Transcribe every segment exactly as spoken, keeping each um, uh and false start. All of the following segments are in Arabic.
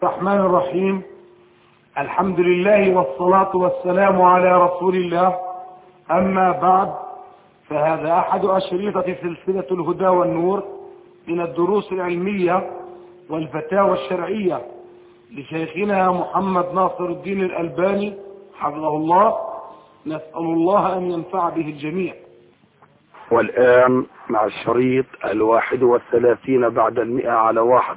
الرحمن الرحيم. الحمد لله والصلاة والسلام على رسول الله. أما بعد، فهذا أحد أشرطة سلسلة الهدى والنور من الدروس العلمية والفتاوى الشرعية لشيخنا محمد ناصر الدين الألباني حفظه الله. نسأل الله أن ينفع به الجميع. والآن مع الشريط الواحد والثلاثين بعد المئة على واحد.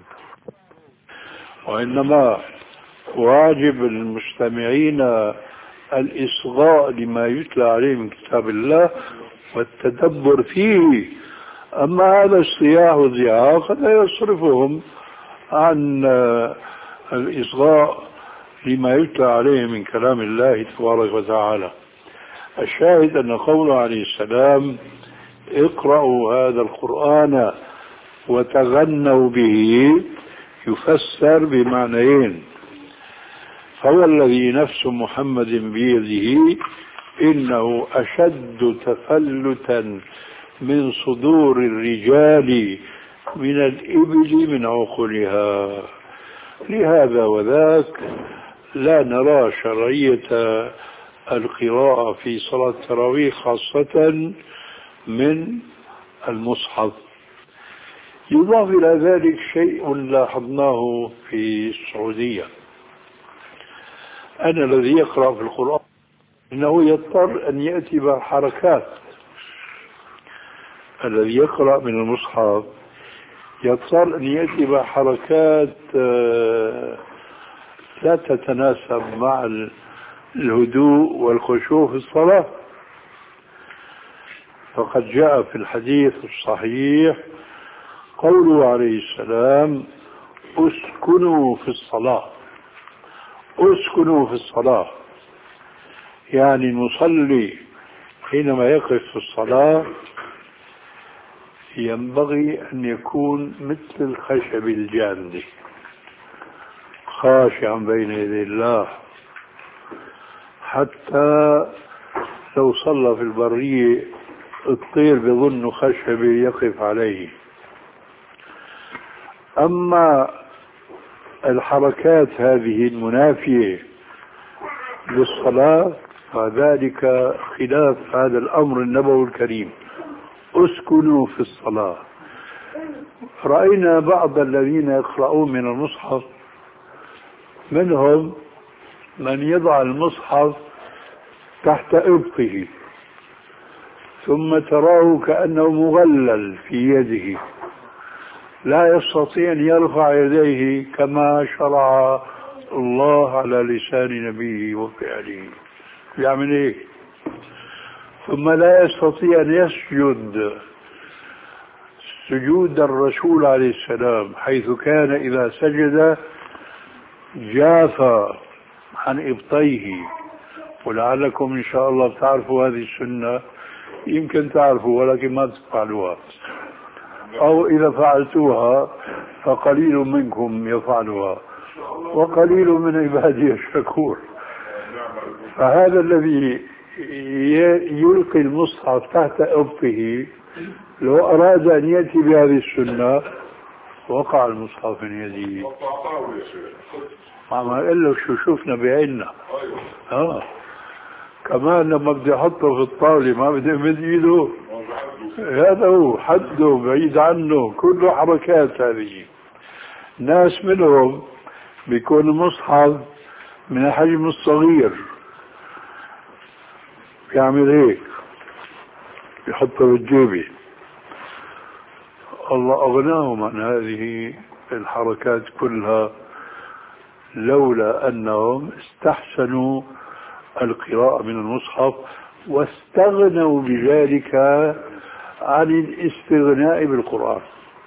وإنما واجب المستمعين الإصغاء لما يتلى عليه من كتاب الله والتدبر فيه. أما هذا الصياح والزعاق قد يصرفهم عن الإصغاء لما يتلى عليه من كلام الله تبارك وتعالى. الشاهد أن قوله عليه السلام: اقرأوا هذا القرآن وتغنوا به، يفسر بمعنيين. فهو الذي نفس محمد بيده إنه أشد تفلتا من صدور الرجال من الإبل من عقلها. لهذا وذاك لا نرى شرعية القراءة في صلاة التراويح خاصة من المصحف. يضاف إلى ذلك شيء لاحظناه في السعودية، أن الذي يقرأ في القرآن إنه يضطر أن يأتي بحركات. الذي يقرأ من المصحف يضطر أن يأتي بحركات لا تتناسب مع الهدوء والخشوع في الصلاة. فقد جاء في الحديث الصحيح قوله عليه السلام: اسكنوا في الصلاة. اسكنوا في الصلاة يعني المصلي حينما يقف في الصلاة ينبغي أن يكون مثل الخشب الجامد خاشعا بين يدي الله، حتى لو صلى في البرية الطير بظن خشب يقف عليه. أما الحركات هذه المنافية للصلاة فذلك خلاف هذا الأمر النبوي الكريم: اسكنوا في الصلاة. رأينا بعض الذين يقرؤون من المصحف منهم من يضع المصحف تحت إبطه ثم تراه كأنه مغلل في يده، لا يستطيع أن يرفع يديه كما شرع الله على لسان نبيه وفعله. يعمل إيه؟ ثم لا يستطيع أن يسجد سجود الرسول عليه السلام، حيث كان إذا سجد جاف عن إبطيه. ولعلكم إن شاء الله تعرفوا هذه السنة، يمكن تعرفوا ولكن ما تفعلوها، أو إذا فعلتوها فقليل منكم يفعلها وقليل من عبادي الشكور. فهذا الذي يلقي المصحف تحت إبطه لو أراد أن يأتي بهذه السنة وقع المصحف من يده. ما قال لك شو شفنا بعيننا. آه. كمان لما بدي أحطه في الطاولة ما بدي أمد إيده، هذا هو حده بعيد عنه، كله حركات. هذه ناس منهم بيكون المصحف من الحجم الصغير يعمل هيك، يحطه بالجيبة. الله أغناهم عن هذه الحركات كلها لولا أنهم استحسنوا القراءة من المصحف واستغنوا بذلك عن الاستغناء بالقرآن،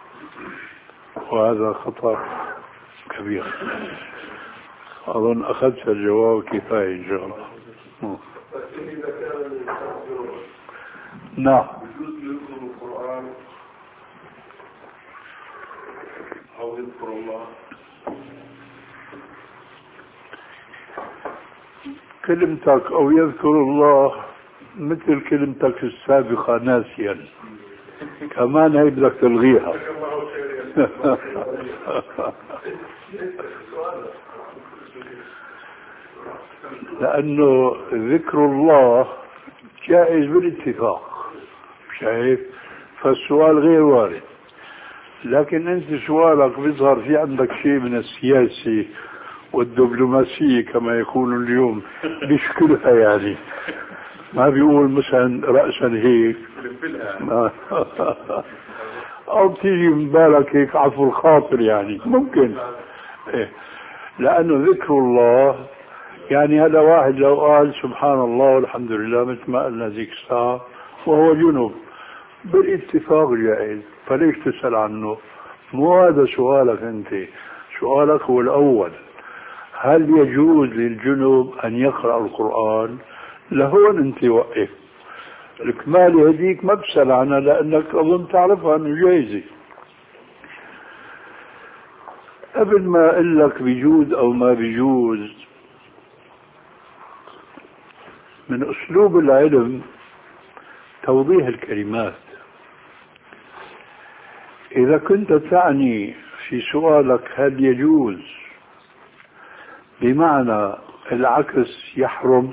وهذا خطأ كبير. أظن أخذت الجواب كفاية إن شاء الله. نعم. يذكر القرآن أو يذكر الله كلمتك أو يذكر الله مثل كلمتك السابقة ناسيا، كمان هي بدك تلغيها. لأنه ذكر الله جائز بالاتفاق، شايف؟ فالسؤال غير وارد. لكن أنت سؤالك بيظهر في عندك شيء من السياسة والدبلوماسية كما يكون اليوم بيشكلها، يعني ما بيقول مثلا رأسا هيك أو بتيجي من بالك هيك عفو الخاطر، يعني ممكن إيه. لأنه ذكر الله يعني هذا واحد لو قال سبحان الله والحمد لله مثل ما قلنا ذيك الساعة وهو جنوب بالاتفاق جائز، فليش تسأل عنه؟ مو هذا سؤالك أنت، سؤالك هو الأول، هل يجوز للجنوب أن يقرأ القرآن؟ لهون أنت وقف الكمال هديك ما بسأل عنها لأنك أظن تعرفها أنه جايزة. قبل ما أقول لك بيجوز أو ما بيجوز، من أسلوب العلم توضيح الكلمات. إذا كنت تعني في سؤالك هل يجوز بمعنى العكس يحرم،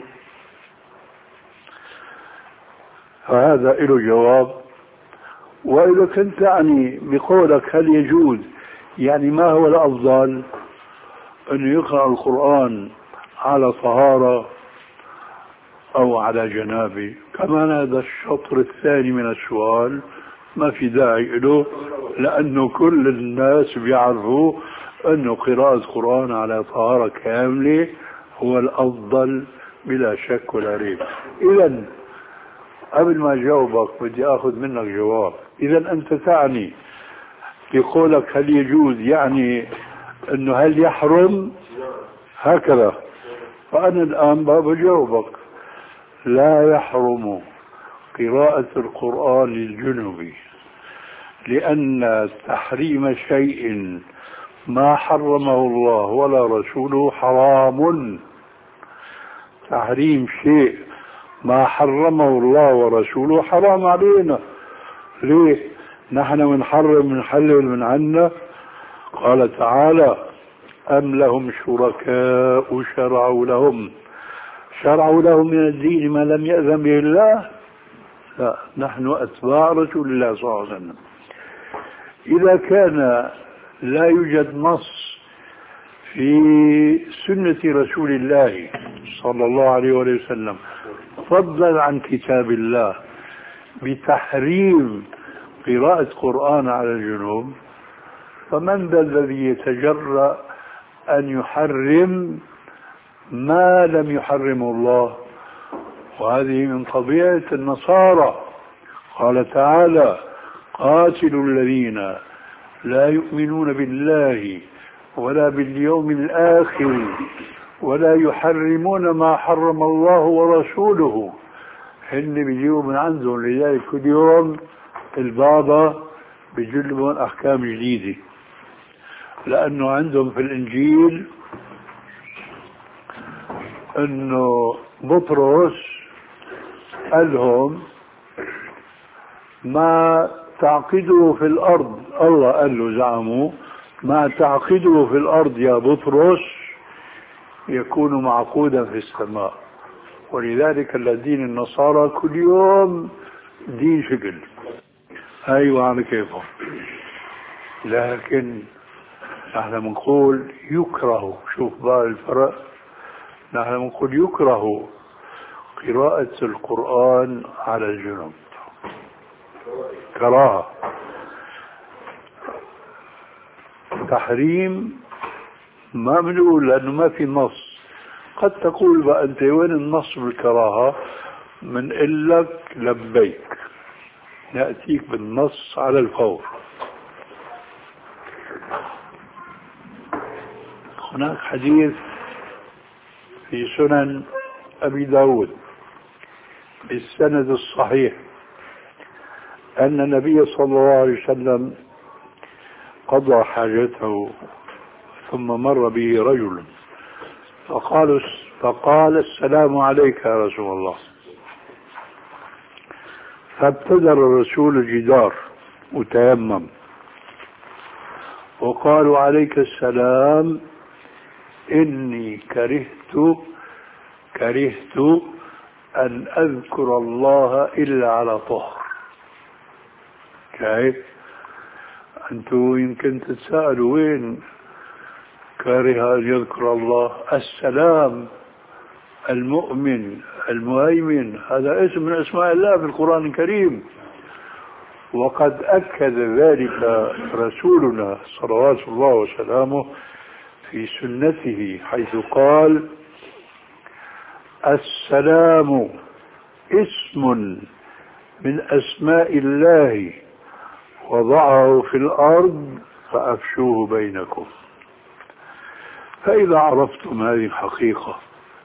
فهذا له جواب. وإذا كنت تعني بقولك هل يجوز يعني ما هو الأفضل، أن يقرأ القرآن على طهارة أو على جنابه، كمان هذا الشطر الثاني من السؤال ما في داعي له، لأنه كل الناس بيعرفوا أنه قراءة القرآن على طهارة كاملة هو الأفضل بلا شك ولا ريب. إذن قبل ما جاوبك بدي أخذ منك جواب. إذن أنت تعني بقولك هل يجوز يعني أنه هل يحرم هكذا، فأنا الآن بجاوبك لا يحرم قراءة القرآن للجنوب، لأن تحريم شيء ما حرمه الله ولا رسوله حرام. تحريم شيء ما حرمه الله ورسوله حرام علينا. ليه؟ نحن منحرم منحلل من عنا. قال تعالى أم لهم شركاء شرعوا لهم شرعوا لهم من الدين ما لم يأذن به الله؟ لا، نحن أتباع رسول الله صلى الله عليه وسلم. إذا كان لا يوجد نص في سنة رسول الله صلى الله عليه وسلم فضلا عن كتاب الله بتحريم قراءة قرآن على الجنوب، فمن ذا الذي يتجرأ أن يحرم ما لم يحرمه الله؟ وهذه من طبيعة النصارى. قال تعالى قاتلوا الذين لا يؤمنون بالله ولا باليوم الآخر ولا يحرمون ما حرم الله ورسوله. هن بيجيبوا من عندهم، لذلك كل يوم البابا بيجلبون أحكام جديدة، لأنه عندهم في الإنجيل أنه بطرس قال لهم ما تعقده في الأرض، الله قال له زعموا ما تعقده في الأرض يا بطرس يكون معقودا في السماء. ولذلك الذين النصارى كل يوم دين شكل. أيوة على كيفهم. لكن نحن بنقول يكره، شوف بقى الفرق، نحن بنقول يكره قراءة القرآن على الجنوب كراهة. تحريم ما بنقول لأنه ما في نص. قد تقول بقى أنت وين النص بالكراهة؟ من إلك لبيك، نأتيك بالنص على الفور. هناك حديث في سنن أبي داود بالسند الصحيح أن النبي صلى الله عليه وسلم قضى حاجته ثم مر به رجل فقال فقال السلام عليك يا رسول الله، فابتدر الرسول الجدار وتيمم وقالوا عليك السلام إني كرهت كرهت أن أذكر الله إلا على طهر. شايف؟ أنتوا يمكن تتساءلوا وين كاره أن يذكر الله؟ السلام المؤمن المهيمن هذا اسم من أسماء الله في القرآن الكريم، وقد أكد ذلك رسولنا صلوات الله وسلامه في سنته حيث قال السلام اسم من أسماء الله وضعه في الأرض فأفشوه بينكم. فإذا عرفتم هذه الحقيقة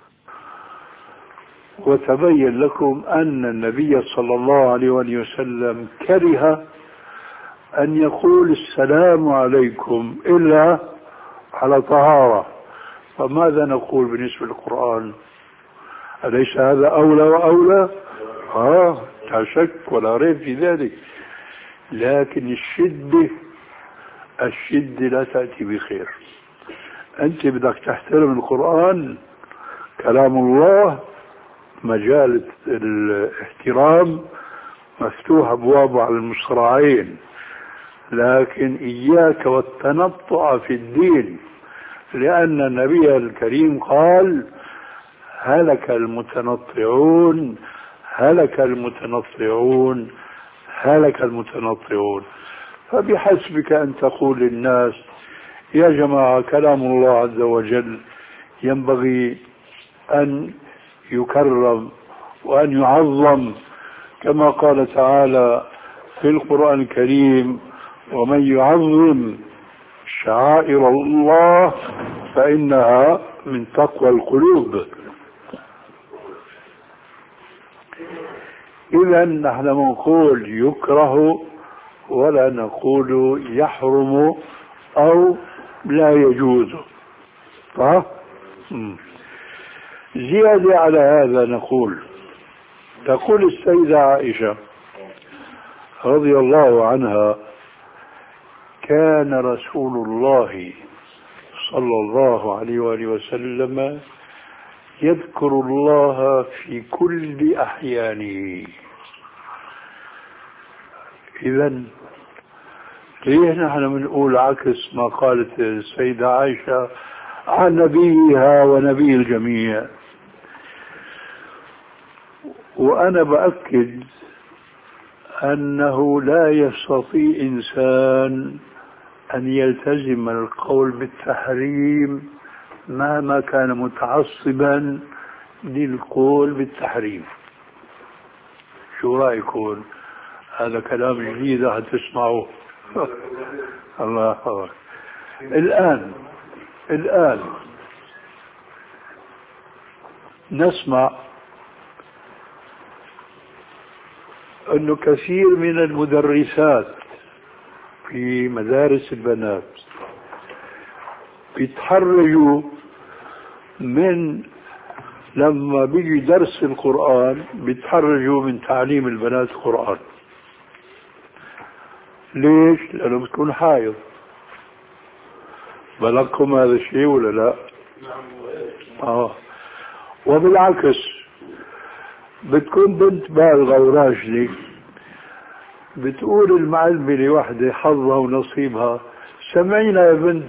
وتبين لكم أن النبي صلى الله عليه وسلم كره أن يقول السلام عليكم إلا على طهارة، فماذا نقول بالنسبة للقرآن؟ أليس هذا أولى وأولى؟ آه لا شك ولا ريب في ذلك، لكن الشدة الشدة لا تأتي بخير. أنت بدك تحترم القرآن كلام الله، مجال الاحترام مفتوح أبوابه على المصراعين، لكن إياك والتنطع في الدين، لأن النبي الكريم قال هلك المتنطعون هلك المتنطعون هلك المتنطعون. فبحسبك أن تقول للناس يا جماعة كلام الله عز وجل ينبغي أن يكرم وأن يعظم، كما قال تعالى في القرآن الكريم ومن يعظم شعائر الله فإنها من تقوى القلوب. إذا نحن نقول يكره ولا نقول يحرم أو لا يجوز. صح؟ زيادة على هذا نقول تقول السيدة عائشة رضي الله عنها كان رسول الله صلى الله عليه وآله وسلم يذكر الله في كل أحيانه. إذن ليه نحن بنقول عكس ما قالت السيدة عائشة عن نبيها ونبي الجميع؟ وأنا بأكد أنه لا يستطيع إنسان أن يلتزم القول بالتحريم مهما كان متعصبا للقول بالتحريم. شو رأيكم؟ هذا كلام جديد هتسمعوه. الله أكبر. الآن الآن نسمع أنه كثير من المدرسات في مدارس البنات بيتحرجوا من لما بيجي درس القرآن بيتحرجوا من تعليم البنات القرآن. ليش؟ لأنه بتكون حائض. بلغكم هذا الشيء ولا لا؟ آه. وبالعكس بتكون بنت بالغة وراشدة بتقول المعلمة لوحدة حظها ونصيبها سمعينا يا بنت.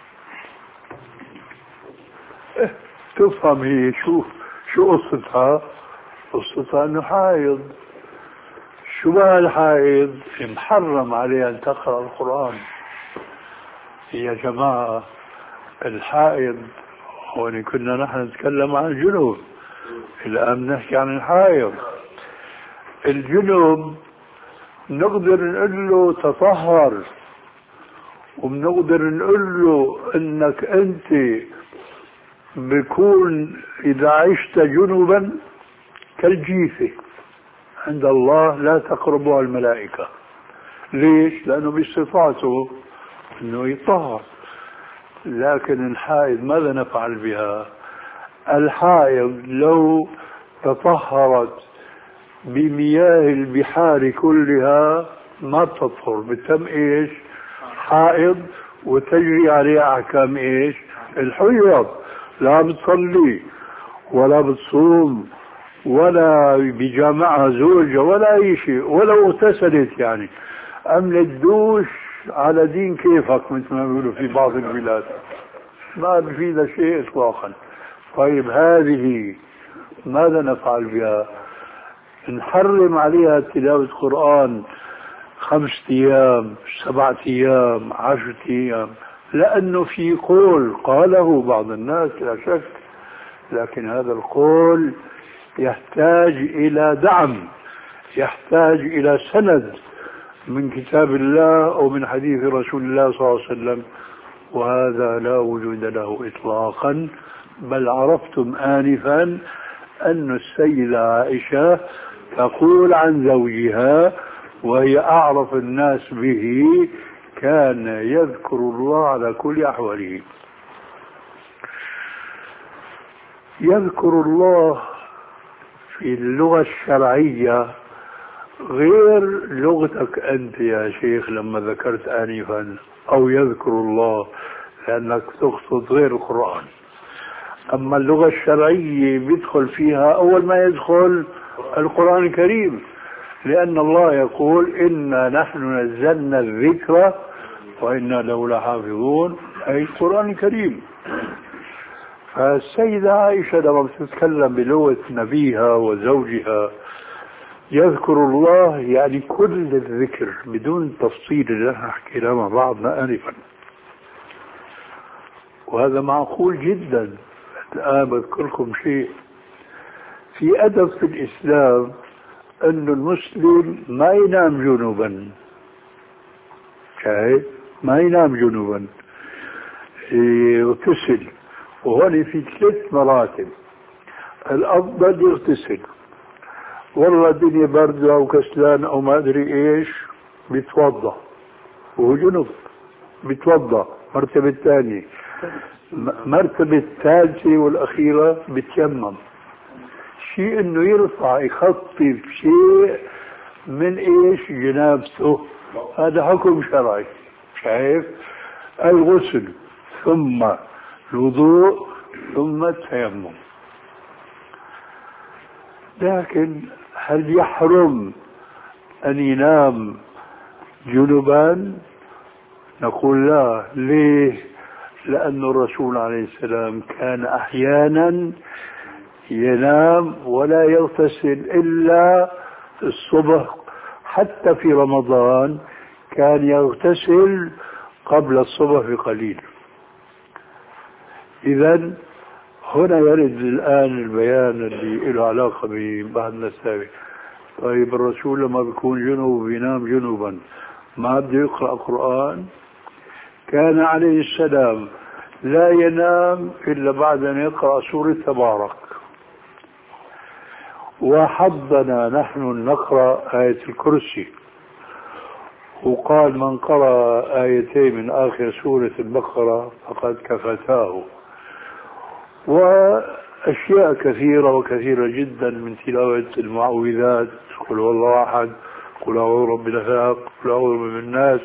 إيه تفهم هي شو شو قصتها؟ قصتها انه حائض. شو بقى الحائض؟ محرم عليها ان تقرأ القرآن. يا جماعة الحائض هون كنا نحن نتكلم عن الجنوب، الآن نحكي عن الحائض. الجنوب نقدر نقول له تطهر، وبنقدر نقول له انك انت بيكون اذا عشت جنوبا كالجيفة عند الله لا تقربها الملائكة. ليش؟ لانه بصفاته انه يطهر. لكن الحائض ماذا نفعل بها؟ الحائض لو تطهرت بمياه البحار كلها ما تطهر، بتم ايش؟ حائض وتجري عليه أحكام إيش؟ الحيض. لا بتصلي ولا بتصوم ولا بجامعها زوجة ولا أي شيء، ولا اغتسلت يعني عملت دوش على دين كيفك مثل ما بيقولوا في بعض البلاد، ما بفيد شيء إطلاقا. طيب هذه ماذا نفعل بها؟ نحرم عليها تلاوة القرآن خمسة أيام سبعة أيام عشرة أيام، لأنه في قول قاله بعض الناس لا شك، لكن هذا القول يحتاج إلى دعم، يحتاج إلى سند من كتاب الله أو من حديث رسول الله صلى الله عليه وسلم، وهذا لا وجود له إطلاقا. بل عرفتم آنفا أن السيدة عائشة تقول عن زوجها وهي أعرف الناس به: كان يذكر الله على كل أحواله. يذكر الله في اللغة الشرعية غير لغتك أنت يا شيخ لما ذكرت آنفا، أو يذكر الله لأنك تقصد غير القرآن. أما اللغة الشرعية بيدخل فيها أول ما يدخل القرآن الكريم، لأن الله يقول: إنا نحن نزلنا الذكر وإنا له لحافظون، أي القرآن الكريم. فالسيدة عائشة لما بتتكلم بلغة نبيها وزوجها يذكر الله يعني كل الذكر بدون تفصيل اللي نحن حكيناه مع بعضنا آنفا، وهذا معقول جدا. الآن بذكر لكم شيء في أدب في الإسلام، أن المسلم ما ينام جنوبا، شايف؟ ما ينام جنوبا، يغتسل. وهون في ثلاث مراتب. الأفضل يغتسل، والله الدنيا باردة أو كسلان أو ما أدري إيش، بيتوضأ وهو جنوب، بيتوضأ. مرتبة الثانية، مرتبة الثالثة والأخيرة بتيمم. شيء إنه يرفع يخطف شيء من إيش؟ جنابته. هذا حكم شرعي، شايف؟ الغسل ثم الوضوء ثم التيمم. لكن هل يحرم أن ينام جنبا؟ نقول لا. ليه؟ لأن الرسول عليه السلام كان أحيانا ينام ولا يغتسل إلا الصبح، حتى في رمضان كان يغتسل قبل الصبح بقليل. إذن هنا يرد الآن البيان اللي له علاقة ببعضنا السابق. طيب الرسول لما بيكون جنوب بينام جنوبا ما بده يقرأ قرآن؟ كان عليه السلام لا ينام إلا بعد أن يقرأ سورة تبارك. وحضنا نحن نقرأ آية الكرسي، وقال: من قرأ آيتين من آخر سورة البقرة فقد كفتاه. وأشياء كثيرة وكثيرة جدا من تلاوة المعوذات: قل هو الله أحد، قل أعوذ برب الفلق، قل أعوذ برب الناس.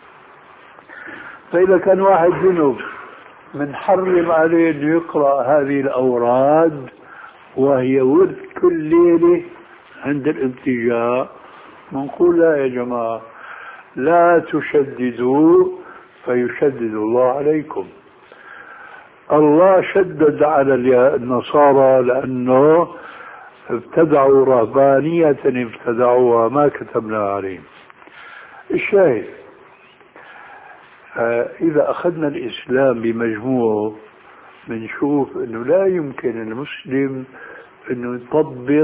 فإذا كان واحد جنوب بنحرم عليه أن يقرأ هذه الأوراد وهي ورد كل ليلة عند الانتجاء، بنقول لا يا جماعة، لا تشددوا فيشدد الله عليكم. الله شدد على النصارى لأنه ابتدعوا رهبانية ابتدعوها ما كتبنا عليهم. الشاهد، إذا أخذنا الإسلام بمجموعه بنشوف أنه لا يمكن المسلم أنه يطبق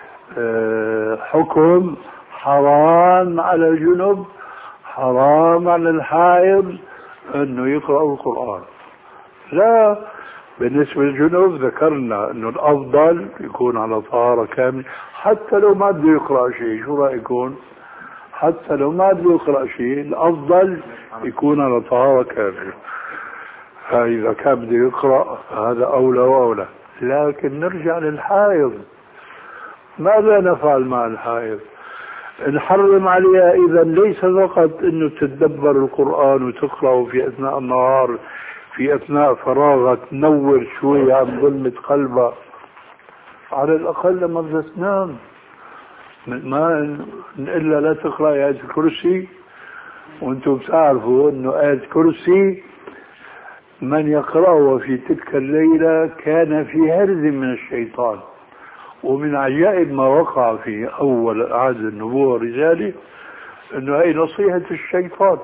حكم حرام على الجنب، حرام على الحائض أنه يقرأ القرآن. لا، بالنسبة للجنوب ذكرنا أنه الأفضل يكون على طهارة كاملة، حتى لو ما بده يقرأ شيء. شو رأيكم؟ حتى لو ما بده يقرأ شيء الأفضل يكون على طهارة كاملة. فإذا كان بده يقرأ هذا أولى وأولى. لكن نرجع للحائض، ماذا نفعل مع الحائض؟ نحرم عليها إذا ليس فقط أنه تتدبر القرآن وتقرأه في أثناء النهار، في أثناء فراغك تنور شوي عن ظلمة قلبك، على الأقل لما بدها تنام ما إلا لا تقرأ آية الكرسي. وانتم بتعرفوا أنه آية الكرسي من يقرأه في تلك الليلة كان في هرز من الشيطان. ومن عجائب ما وقع في أول عهد النبوة الرجالي أنه هي نصيحة الشيطان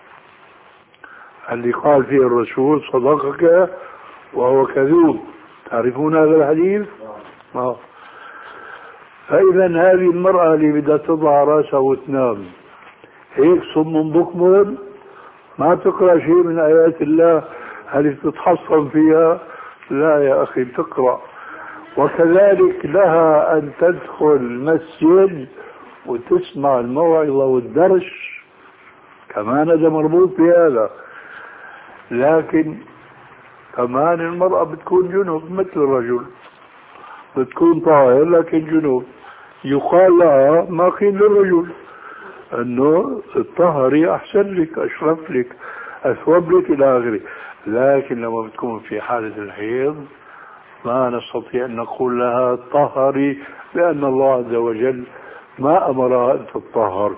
اللي قال فيه الرسول صدقك وهو كذوب. تعرفون هذا الحديث؟ آه. فإذا هذه المرأة اللي بدها تضع رأسها وتنام هيك صم بكم ما تقرأ شيء من آيات الله، هل تتحصن فيها؟ لا يا أخي تقرأ. وكذلك لها أن تدخل المسجد وتسمع الموعظة والدرس، كمان هذا مربوط بهذا. لكن كمان المرأة بتكون جنوب مثل الرجل، بتكون طاهر لكن جنوب. يقال لها ما قيل للرجل انه الطهري احسن لك، اشرف لك، اثوب لك الى اخره. لكن لما بتكون في حالة الحيض ما نستطيع ان نقول لها طهري، لان الله عز وجل ما امرها ان تطهر.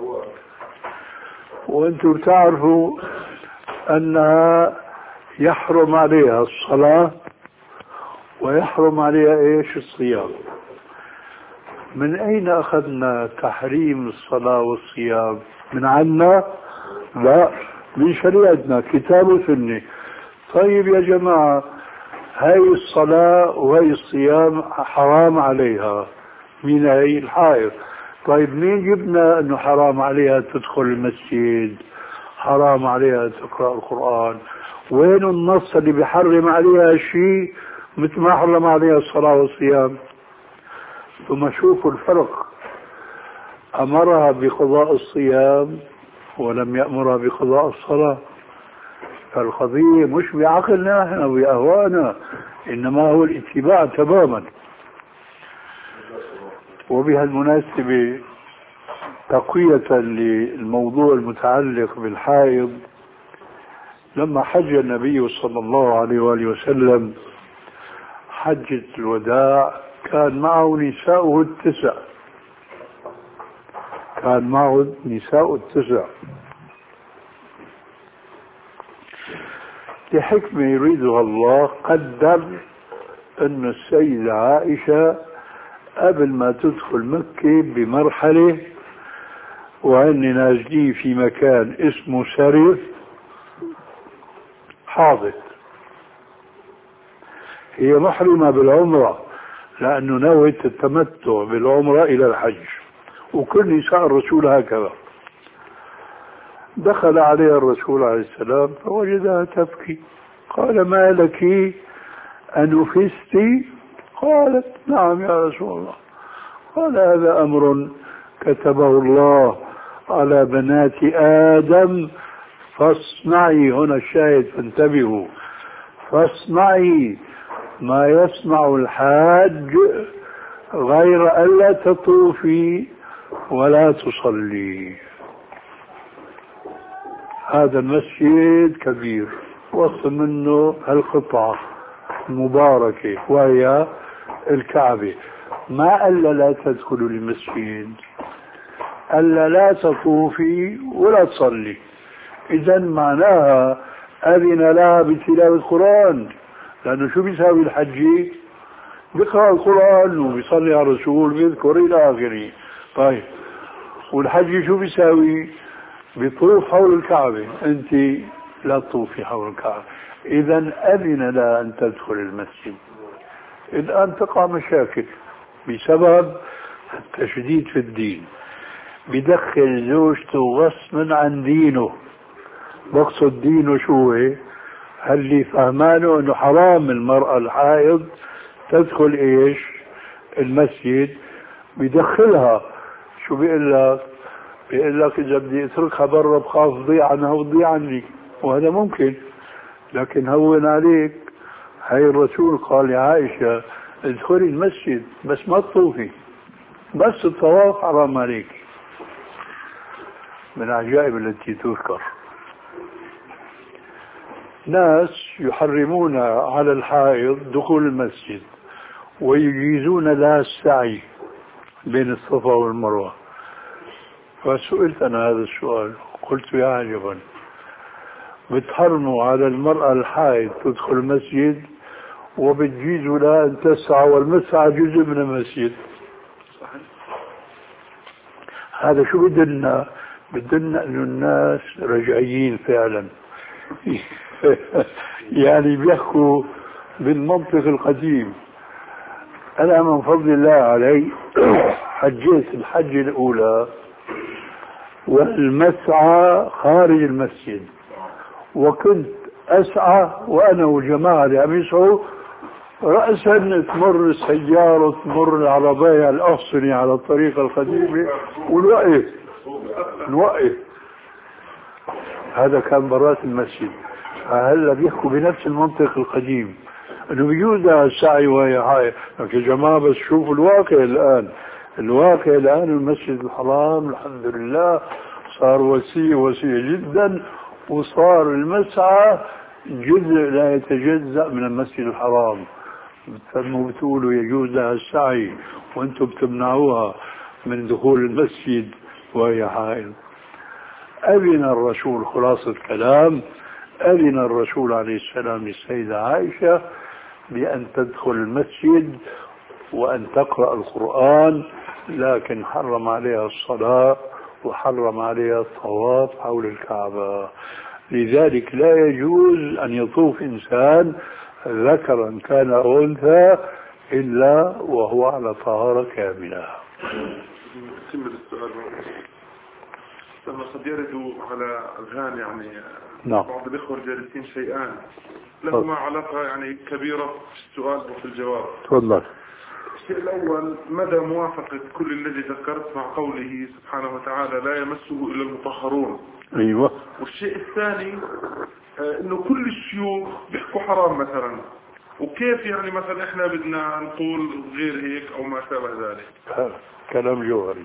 وانتم تعرفوا انها يحرم عليها الصلاة ويحرم عليها ايش؟ الصيام. من اين اخذنا تحريم الصلاة والصيام؟ من عنا؟ لا، من شريعتنا كتاب وسنة. طيب يا جماعة هاي الصلاة وهي الصيام حرام عليها، مين هي؟ الحائض. طيب مين جبنا انه حرام عليها تدخل المسجد، حرام عليها تقرأ القرآن؟ وين النص اللي بيحرم عليها شيء مثل ما حرم عليها الصلاة والصيام؟ ثم شوفوا الفرق، أمرها بقضاء الصيام ولم يأمرها بقضاء الصلاة. فالقضية مش بعقلنا احنا وبأهوانا، إنما هو الاتباع تماما. وبهالمناسبة تقوية للموضوع المتعلق بالحائض، لما حج النبي صلى الله عليه وآله وسلم حجة الوداع كان معه نساؤه التسع، كان معه نساء التسع لحكمة يريدها الله. قدر أن السيدة عائشة قبل ما تدخل مكة بمرحلة وهن نازلين في مكان اسمه سرف حاضت، هي محرمة بالعمرة لأنه نوت التمتع بالعمرة إلى الحج، وكل نساء الرسول هكذا. دخل عليها الرسول عليه السلام فوجدها تبكي، قال ما لك أنفستي؟ قالت نعم يا رسول الله. قال هذا أمر كتبه الله على بنات آدم فاصنعي، هنا الشاهد فانتبهوا، فاصنعي ما يصنع الحاج غير ألا تطوفي ولا تصلي. هذا المسجد كبير وسط منه هالقطعة المباركة وهي الكعبة، ما ألا لا تدخلوا المسجد، ألا لا تطوفي ولا تصلي. إذن معناها أذن لها بتلاوة القرآن، لأنه شو بيساوي الحجي؟ بيقرأ القرآن وبيصلي على الرسول بيذكر إلى آخره. طيب والحجي شو بيساوي؟ بيطوف حول الكعبة، أنت لا تطوفي حول الكعبة. إذن أذن لها أن تدخل المسجد. الآن تقع مشاكل بسبب التشديد في الدين، بدخل زوجته غصبا عن دينه. بقصد دينه شو هو؟ هل اللي فهمانه انه حرام المرأة الحائض تدخل ايش؟ المسجد. بدخلها شو بيقول لك؟ بيقول لك اذا بدي اتركها برا بخاف تضيع عنها وتضيع عني، وهذا ممكن. لكن هون عليك، هاي الرسول قال يا عائشة ادخلي المسجد بس ما تطوفي، بس الطواف حرام عليك. من العجائب التي تذكر. ناس يحرمون على الحائض دخول المسجد ويجيزون لها السعي بين الصفا والمروة. فسئلت أنا هذا السؤال، قلت يا عجبا، بتحرموا على المرأة الحائض تدخل المسجد وبتجيزوا لها أن تسعى، والمسعى جزء من المسجد. هذا شو بدنا؟ بدنا أن الناس رجعيين فعلا يعني بيحكوا بالمنطق القديم. أنا من فضل الله علي حجيت الحجة الأولى والمسعى خارج المسجد، وكنت أسعى وأنا وجماعة اللي عم يسعوا، رأسا تمر السيارة تمر العربية الأحصنة على الطريقة القديمة ونوقف نوقف. هذا كان برات المسجد. هلا بيحكوا بنفس المنطق القديم انه بيجوز السعي وهي هاي. يا جماعه بس شوفوا الواقع الان، الواقع الان المسجد الحرام الحمد لله صار وسيع وسيع جدا، وصار المسعى جزء لا يتجزأ من المسجد الحرام. بتسموا بتقولوا يجوز لها السعي وانتم بتمنعوها من دخول المسجد وهي حائض. أذن الرسول، خلاصة الكلام، أذن الرسول عليه السلام للسيدة عائشة بأن تدخل المسجد وأن تقرأ القرآن، لكن حرم عليها الصلاة وحرم عليها الطواف حول الكعبة. لذلك لا يجوز أن يطوف إنسان ذكرا كان أو أنثى إلا وهو على طهارة كاملة. نكمل السؤال. لما قد يرد على أذهان يعني نعم. بعض الإخوة الجالسين شيئان لهما علاقة يعني كبيرة في السؤال وفي الجواب. تفضل. الشيء الأول، مدى موافقة كل الذي ذكرت مع قوله سبحانه وتعالى لا يمسه إلا المطهرون؟ أيوة. والشيء الثاني إنه كل الشيوخ بيحكوا حرام مثلا، وكيف يعني مثلا إحنا بدنا نقول غير هيك أو ما شابه ذلك؟ كلام جوهري.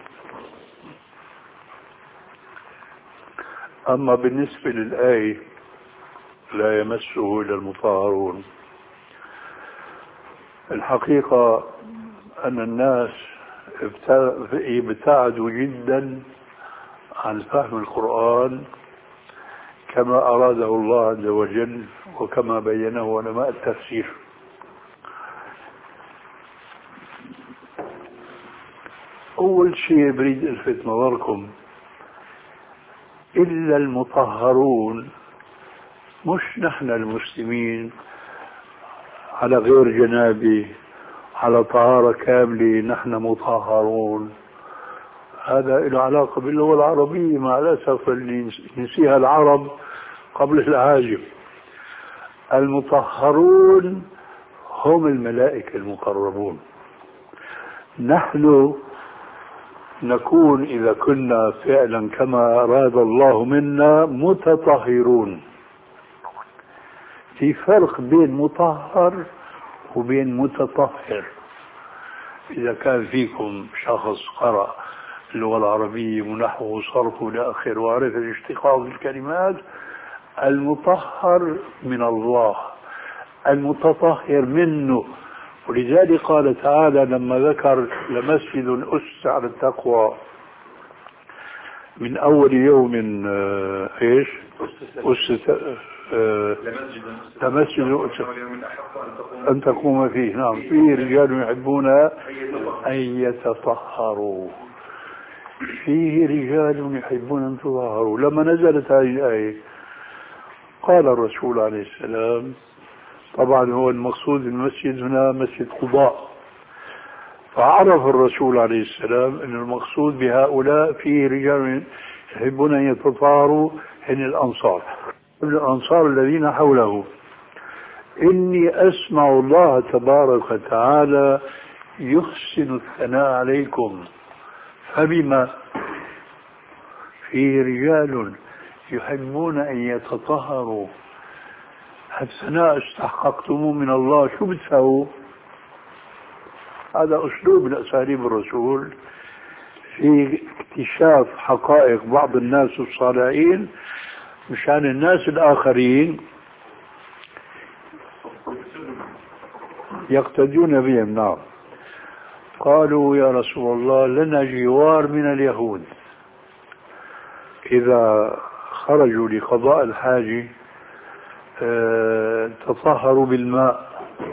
أما بالنسبة للآية لا يمسه إلا المطهرون، الحقيقة أن الناس ابتعدوا جدا عن فهم القرآن كما أراده الله عز وجل وكما بينه علماء التفسير. أول شيء بريد ألفت نظركم، إلا المطهرون مش نحن المسلمين على غير جنابه على طهارة كاملة نحن مطهرون. هذا له علاقة باللغة العربية مع الأسف اللي نسيها العرب قبل العاجم. المطهرون هم الملائكة المقربون. نحن نكون إذا كنا فعلا كما أراد الله منا متطهرون. في فرق بين مطهر وبين متطهر. إذا كان فيكم شخص قرأ اللغة العربية ونحو وصرف إلى آخره وعرف الاشتقاق الكلمات، المطهر من الله، المتطهر منه. ولذلك قال تعالى لما ذكر لمسجد أسس على التقوى من أول يوم إيش أسس لمسجد أن تقوم فيه. نعم، فيه رجال يحبون أن يتطهروا، فيه رجال يحبون أن تطهروا. لما نزلت هذه الآية قال الرسول عليه السلام، طبعا هو المقصود المسجد هنا مسجد قباء، فعرف الرسول عليه السلام أن المقصود بهؤلاء فيه رجال يحبون أن يتطهروا هن الأنصار الأنصار الذين حوله. إني أسمع الله تبارك وتعالى يحسن الثناء عليكم، فبما فيه رجال يحبون أن يتطهروا. الثناء استحققتموه من الله، شو بتساووا؟ هذا أسلوب من أساليب الرسول في اكتشاف حقائق بعض الناس الصالحين مشان الناس الآخرين يقتدون بهم. نعم. قالوا يا رسول الله لنا جوار من اليهود، إذا خرجوا لقضاء الحاجة اه تطهروا بالماء،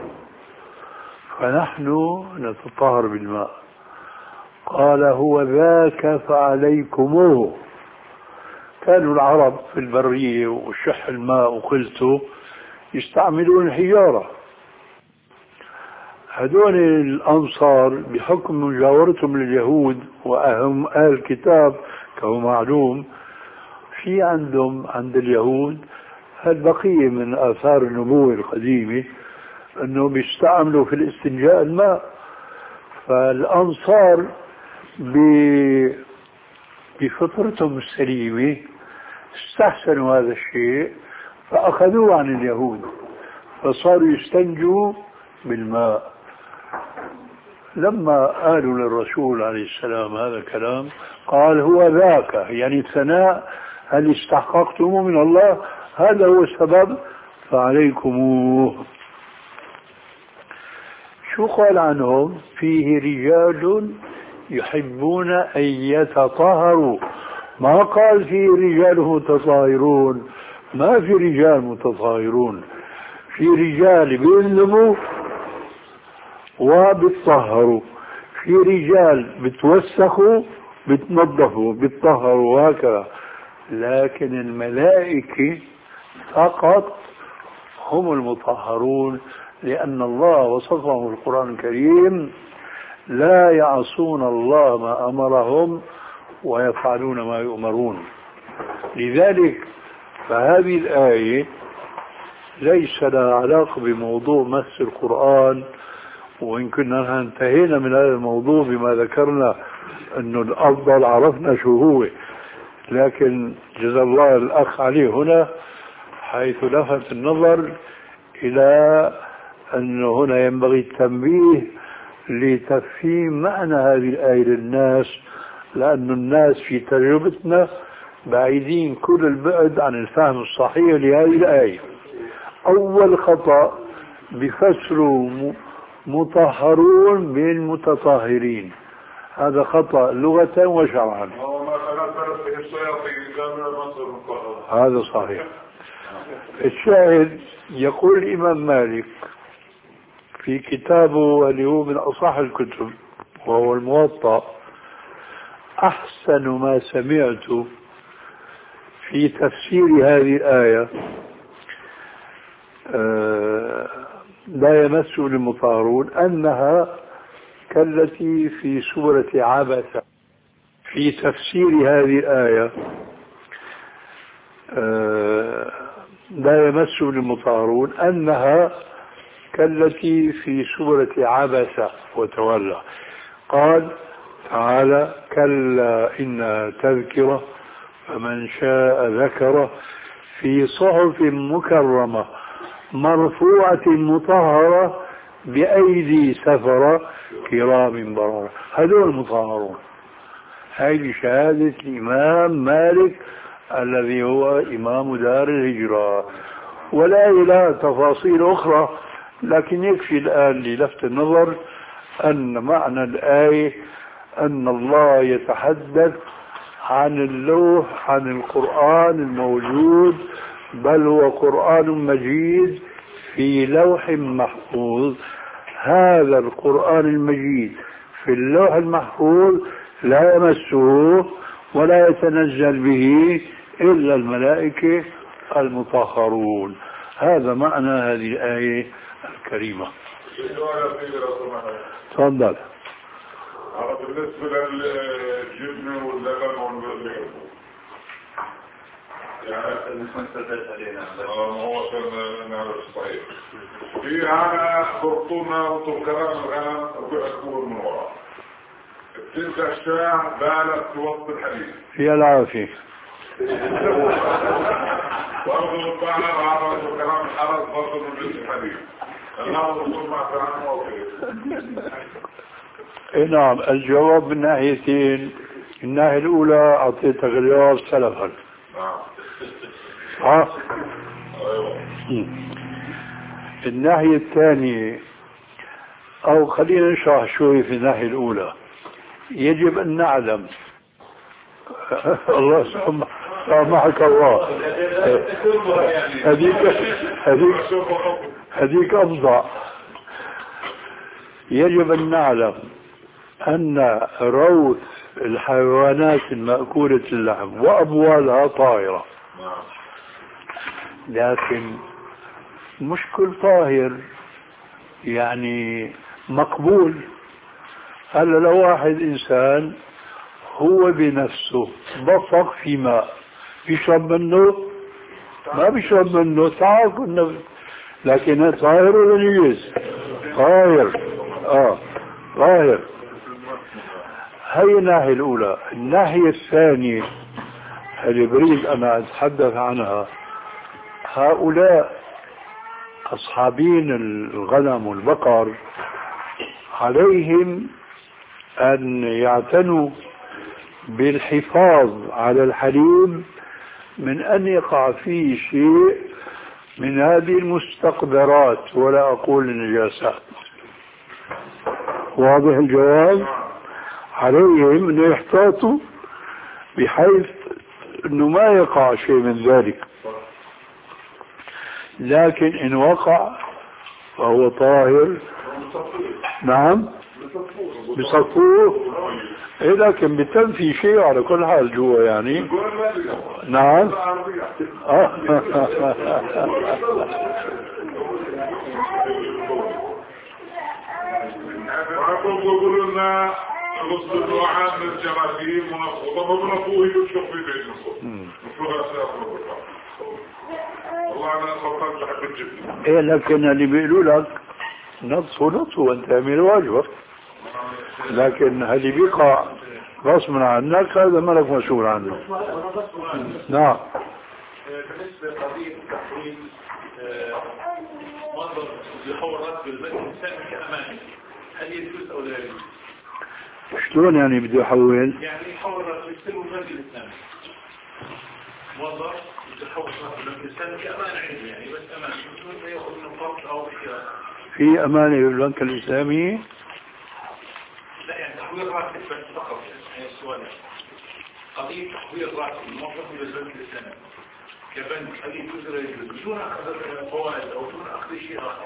فنحن نتطهر بالماء. قال هو ذاك فعليكموه. كانوا العرب في البرية وشح الماء وقلته يستعملون الحجارة. هدول الأنصار بحكم مجاورتهم لليهود وأهم أهل الكتاب كما معلوم، في عندهم عند اليهود هالبقية من آثار النبوة القديمة أنه بيستعملوا في الاستنجاء الماء. فالأنصار بفطرتهم السليمة استحسنوا هذا الشيء فأخذوه عن اليهود، فصاروا يستنجوا بالماء. لما قالوا للرسول عليه السلام هذا الكلام قال هو ذاك، يعني الثناء هل استحققتموه من الله، هذا هو السبب فعليكموه. شو قال عنهم؟ فيه رجال يحبون أن يتطهروا، ما قال فيه رجال متطهرون، ما في رجال متطهرون، في رجال بيذنبوا وبيتطهروا، في رجال بتوسخوا بتنظفوا بيتطهروا وهكذا. لكن الملائكة فقط هم المطهرون، لأن الله وصفهم في القرآن الكريم لا يعصون الله ما أمرهم ويفعلون ما يؤمرون. لذلك فهذه الآية ليس لها علاقة بموضوع مس القرآن، وإن كنا انتهينا من هذا الموضوع بما ذكرنا أنه الأفضل عرفنا شو هو، لكن جزا الله الأخ عليه هنا حيث لفت النظر إلى أنه هنا ينبغي التنبيه لتفهيم معنى هذه الآية للناس، لأن الناس في تجربتنا بعيدين كل البعد عن الفهم الصحيح لهذه الآية. أول خطأ بفسروا مطهرون بالمتطهرين، هذا خطأ لغة وشرعا. هذا صحيح. الشاهد يقول الإمام مالك في كتابه اللي هو من أصح الكتب وهو الموطأ: أحسن ما سمعت في تفسير هذه الآية آه لا يمس للمطهرون أنها كالتي في سورة عبسة. في تفسير هذه الآية آه لا يمس للمطهرون أنها كالتي في سورة عبسة وتولى. قال تعالى: كلا إنها تذكرة فمن شاء ذكره في صحف مكرمة مرفوعة مطهرة بأيدي سفرة كرام بررة. هذول المطهرون. هذه شهادة الإمام مالك الذي هو إمام دار الهجرة، ولا إلى تفاصيل أخرى، لكن يكفي الآن للفت النظر أن معنى الآية أن الله يتحدث عن اللوح، عن القرآن الموجود، بل هو قرآن مجيد في لوح محفوظ. هذا القرآن المجيد في اللوح المحفوظ لا يمسه ولا يتنزل به إلا الملائكة المطهرون. هذا معنى هذه الآية الكريمة. تفضل. بالنسبة للجبن واللبن والبيض يعني هو كان نعرف صحيح في هذا برطونا وطركران الغنم وبيعكبور من وراء تلك الشاة بالت في وسط الحديث في العافية برضو البعض عرض وكلام الحرس برضو من جنس الحديث الله الرسول مع كلام موقف. نعم، الجواب من ناحيتين. الناحية الأولى أعطيتك رياض سلفا. ها؟ الناحية الثانية، أو خلينا نشرح شوي في الناحية الأولى. يجب أن نعلم الله سامحك الله، هذيك هذيك هذيك أفظع. يجب أن نعلم أن روث الحيوانات المأكولة اللحم وأبوالها طاهرة، لكن مش كل طاهر يعني مقبول. هلا لو واحد إنسان هو بنفسه بصق في ماء، بيشرب منه؟ ما بيشرب منه، تعرف انه، لكن طاهر ولا نجس؟ طاهر. اه طاهر. هي الناحية الأولى. الناحية الثانية اللي بريد أنا أتحدث عنها، هؤلاء أصحابين الغنم والبقر عليهم أن يعتنوا بالحفاظ على الحليب من أن يقع فيه شيء من هذه المستقذرات، ولا أقول النجاسات. واضح الجواب؟ عليهم أن يحتاطوا بحيث أنه ما يقع شيء من ذلك، لكن إن وقع فهو طاهر. نعم بصفوه، إيه لكن بتنفي شيء على كل حال جوا يعني. نعم آه. يقولوا لنا غسل الوعاء من الجراثيم ونفوضه ونفوه يشوف في بيتنا. والله أنا خطرت لحب الجبن. إيه لكن اللي بيقولوا لك نصف ونصف وانت تعمل واجبك، لكن اللي بيقع غصبا عنك هذا ملك مسؤول عنه. نعم. بالنسبة لقضية تحويل منظر يحول بالبيت الإنسان كأماني، هل يجوز أو لا يجوز؟ شلون يعني بده يحول؟ يعني يحول يستلم البيت الإسلامي منظر يحول بالبيت الإسلامي كأمانة عنده، يعني بس أمانة بدون ما يأخذ من فرق أو بشيء. في أمانة بالبنك الإسلامي؟ لا يعني تحويل راتب بس فقط. يعني السؤال قضية تحويل راتب الموظف بالبنك الإسلامي كبنك، هل يجوز ولا يجوز بدون أخذ فوائد أو بدون أخذ شيء آخر؟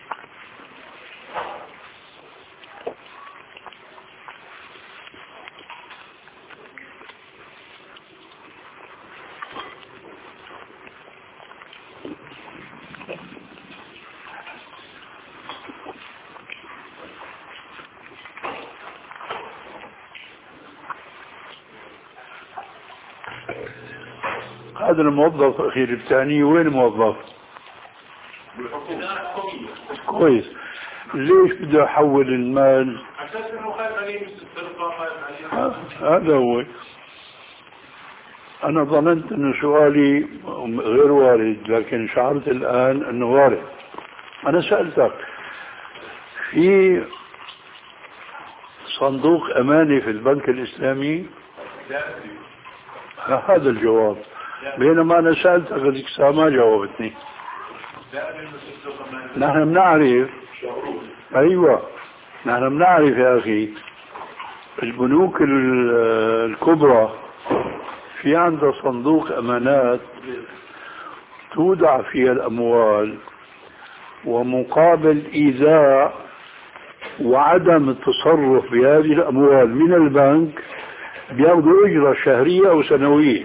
هذا الموظف أخير الثاني وين موظف؟ كويس. ليش بده يحول المال؟ أساس إنه خايف عليه من السرقة، خايف عليه. هذا هو. أنا ظننت إنه سؤالي غير وارد، لكن شعرت الآن إنه وارد. أنا سألتك في صندوق أماني في البنك الإسلامي؟ هذا الجواب، بينما أنا سألتك هذيك الساعة ما جاوبتني. نحن بنعرف، أيوة نحن بنعرف يا أخي البنوك الكبرى في عندها صندوق أمانات تودع فيها الأموال، ومقابل إيذاء وعدم التصرف بهذه الأموال من البنك بياخذوا أجرة شهرية أو سنوية.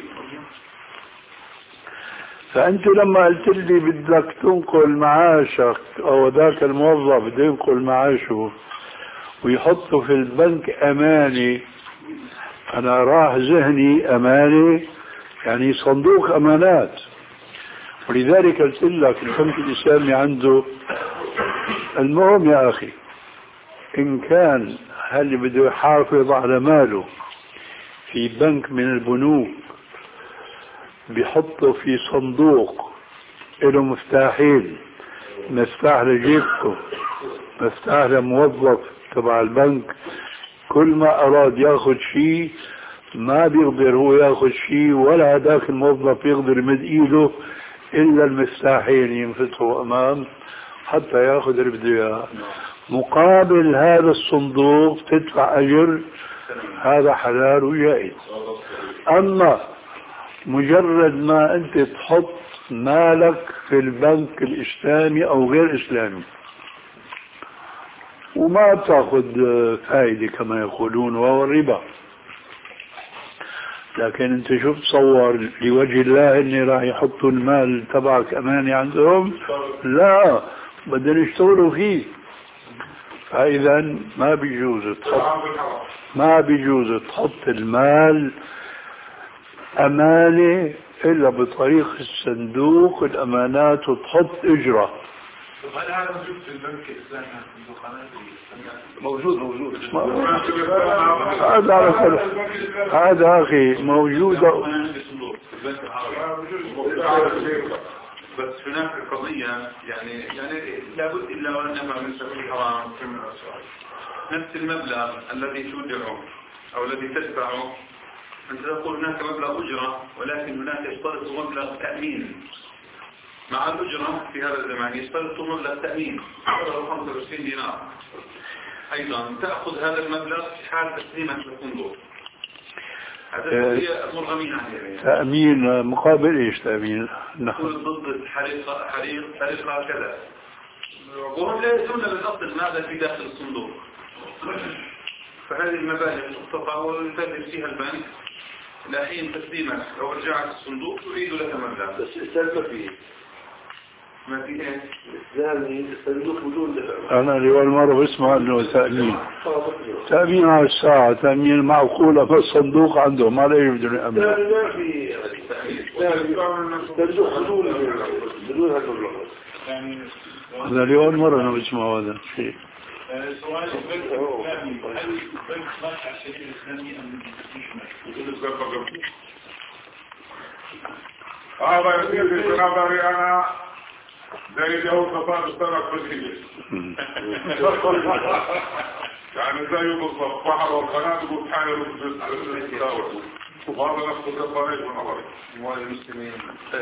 فأنت لما قلت لي بدك تنقل معاشك أو ذاك الموظف بده ينقل معاشه ويحطه في البنك أماني، أنا راح ذهني أماني يعني صندوق أمانات. ولذلك قلت لك البنك الإسلامي عنده. المهم يا أخي، إن كان هل بده يحافظ على ماله في بنك من البنوك بيحطه في صندوق له مفتاحين، مفتاح لجيبته، مفتاح لموظف تبع البنك، كل ما أراد ياخذ شيء ما بيقدر هو ياخذ شيء ولا هذاك الموظف يقدر يمد ايده الا المفتاحين ينفتحوا امام حتى ياخذ اللي بده اياه. مقابل هذا الصندوق تدفع اجر، هذا حلال وجائز. اما مجرد ما انت تحط مالك في البنك الاسلامي او غير اسلامي وما بتاخذ فائده كما يقولون وهو الربا، لكن انت شو بتصور لوجه الله اني راح يحطوا المال تبعك اماني عندهم؟ لا، بدهم يشتغلوا فيه. فاذا ما بيجوز تحط ما بيجوز تحط المال امانه الا بطريق الصندوق الامانات وتحط اجره. هل هذا موجود في البنك الاسلامي؟ موجود موجود هذا على كل هذا اخي موجود. بس هناك قضية يعني يعني لابد إلا وأن نفع من سبيل الحرام. نفس المبلغ الذي تودعه أو الذي تدفعه، أنت تقول هناك مبلغ أجرة، ولكن هناك يشترط مبلغ تأمين مع الأجرة. في هذا الزمان يشترط مبلغ تأمين خمسة وعشرين دينار أيضا، تأخذ هذا المبلغ في حال تسليمك للصندوق. هذا هي مرغمين عليه. تأمين مقابل ايش تأمين؟ يكون ضد الحريقة حريق حريقة كذا، وهم لا يدرون بالأصل ماذا في داخل الصندوق. فهذه المبالغ تقطع ويتدرس فيها البنك لحين تسليمك أو رجعت الصندوق يريد لك مبلغ. بس السالفة فيه ما في ايه؟ يعني الصندوق بدون دفع. أنا لأول مرة بسمع أنه تأمين تأمين على الساعة، تأمين معقولة فالصندوق عنده ما لا يبدون أمن. لا لا في صندوق بدون بدون هذا المبلغ. هذا لأول مرة أنا بسمع هذا الشيء. سؤال البنك الإسلامي، هل البنك ماشي على الشريعة الإسلامية أم مش ماشي؟ هذا يصير في نظري أنا زي جو خطاب السنة كله. يعني زي بالضبط بحر والقناة يقول حالي رفض وهذا نفس القضايا في نظري. أموال المسلمين.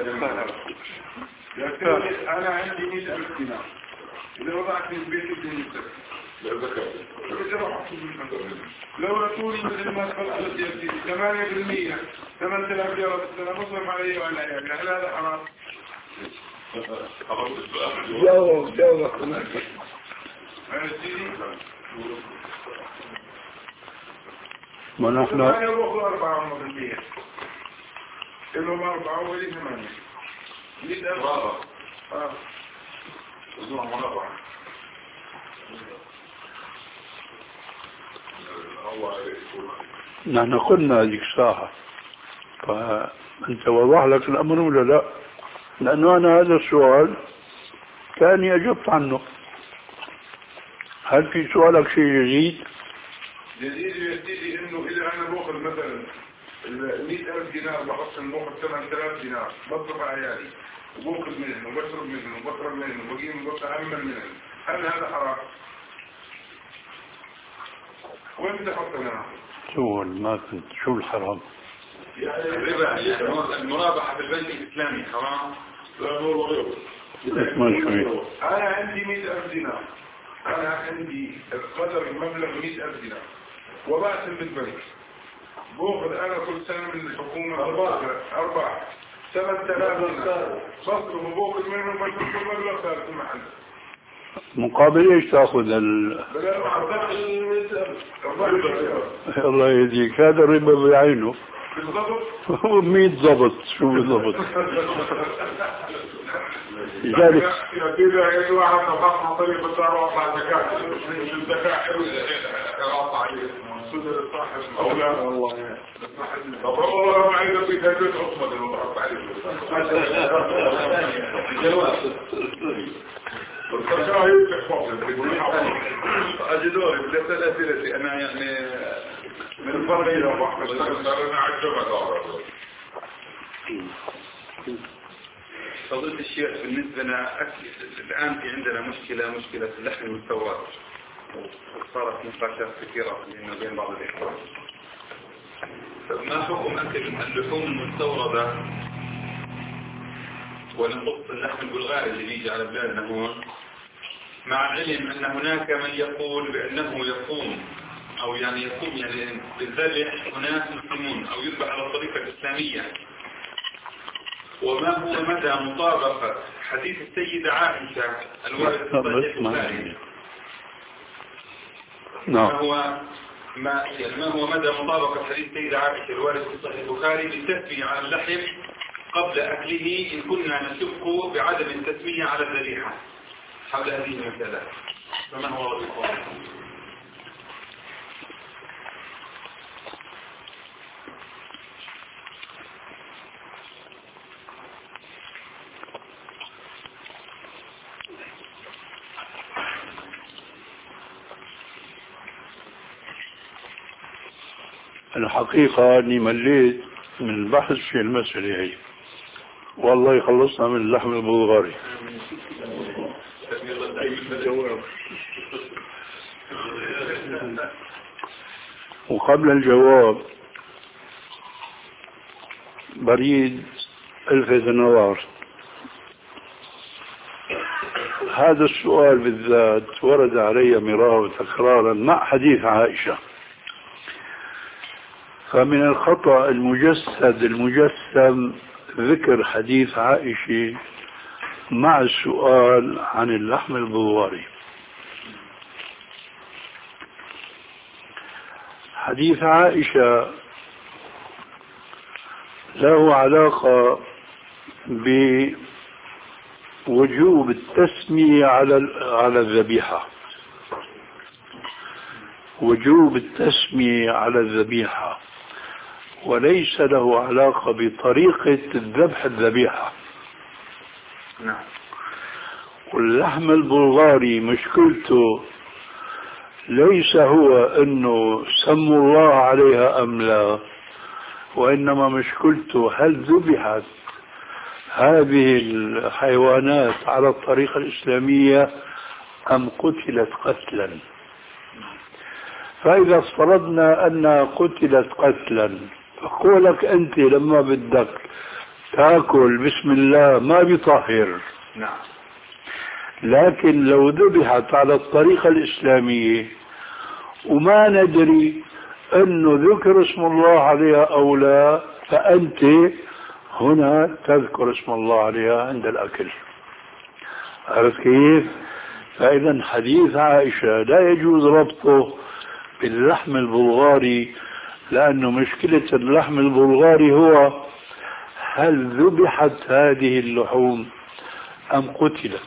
أنا عندي مئة ألف دينار، إذا وضعت في البيت بدون لو رسولي من المال فالألف يأتي ثمانية بالمية ثمانية آلاف ريال السنة مصرف عليه وعلى يعني هل هذا حرام؟ جاوب جاوب ما نحن ثمانية وأخذ أربعة بالمية إنهم أربعة ولي ثمانية مئة ألف آه وزوع مرابعة. نحن قلنا هذيك الساعة، فأنت وضح لك الأمر ولا لا؟ لأنه أنا هذا السؤال كان أجبت عنه. هل في سؤالك شيء جديد؟ جديد يا سيدي إنه إذا أنا باخذ مثلا مئة ألف دينار بحصل باخذ ثمانية آلاف دينار بصرف على عيالي وباخذ منهم وبشرب منهم وبشرب منهم وبقيم وبتعمل منهم، هل هذا حرام؟ وين بدي احط انا؟ شو ما كنت شو الحرام؟ يعني الربا المرابحة في البنك الإسلامي حرام؟ لا نور وغيره. أنا عندي مئة ألف دينار، أنا عندي قدر المبلغ مئة ألف دينار وبقسم بالبنك، باخذ أنا كل سنة من الحكومة أرباح أرباح ثمانية آلاف دينار بصرف وباخذ منهم بشوف المبلغ ثالث المحل. مقابل ايش تاخذ ال الله يهديك، هذا الربا بعينه بالضبط مية ضبط. شو بالضبط؟ لذلك يا سيدي اي واحد تفحص طريق الدار واطلع زكاة الزكاة حلو اقطع عليه سود صاحب اولاد والله طب والله ما عندك في بيت عصمة لو اقطع عليه أجدوري بلا ثلاثة أنا يعني من الفرق يا أبو أحمد أنا عجبك فضيلة الشيخ بالنسبة لنا الآن في عندنا مشكلة مشكلة اللحم المستورد، صارت نقاشات كثيرة بين بعض الإخوان. ما حكم أكل اللحوم المستوردة ونقص اللحم البلغاري اللي بيجي على بلادنا هون، مع العلم أن هناك من يقول بأنه يقوم أو يعني يقوم يعني بالذبح هناك مسلمون أو يذبح على الطريقة الإسلامية، وما هو مدى مطابقة حديث السيدة عائشة الوارد في صحيح البخاري؟ ما هو ما يعني ما هو مدى مطابقة حديث السيدة عائشة الوارد في صحيح البخاري للتسمية على اللحم قبل أكله إن كنا نشك بعدم التسمية على الذبيحة حول هذه المسألة، فما هو رأيكم؟ الحقيقة أني مليت من البحث في المسألة هي، والله يخلصنا من اللحم البلغاري. وقبل الجواب بريد ألفت النظر، هذا السؤال بالذات ورد علي مرارا وتكرارا مع حديث عائشة، فمن الخطأ المجسد المجسم ذكر حديث عائشة مع السؤال عن اللحم البلغاري. حديث عائشة له علاقة بوجوب التسمية على على الذبيحة، وجوب التسمية على الذبيحة، وليس له علاقة بطريقة الذبح الذبيحة. نعم. واللحم البلغاري مشكلته ليس هو انه سموا الله عليها ام لا، وانما مشكلته هل ذبحت هذه الحيوانات على الطريقة الإسلامية ام قتلت قتلا. فاذا افترضنا انها قتلت قتلا، فقولك انت لما بدك تاكل بسم الله ما بيطهر. نعم. لكن لو ذبحت على الطريقة الإسلامية وما ندري أنه ذكر اسم الله عليها أو لا، فأنت هنا تذكر اسم الله عليها عند الأكل. عرفت كيف؟ فإذا حديث عائشة لا يجوز ربطه باللحم البلغاري، لأنه مشكلة اللحم البلغاري هو هل ذبحت هذه اللحوم أم قتلت.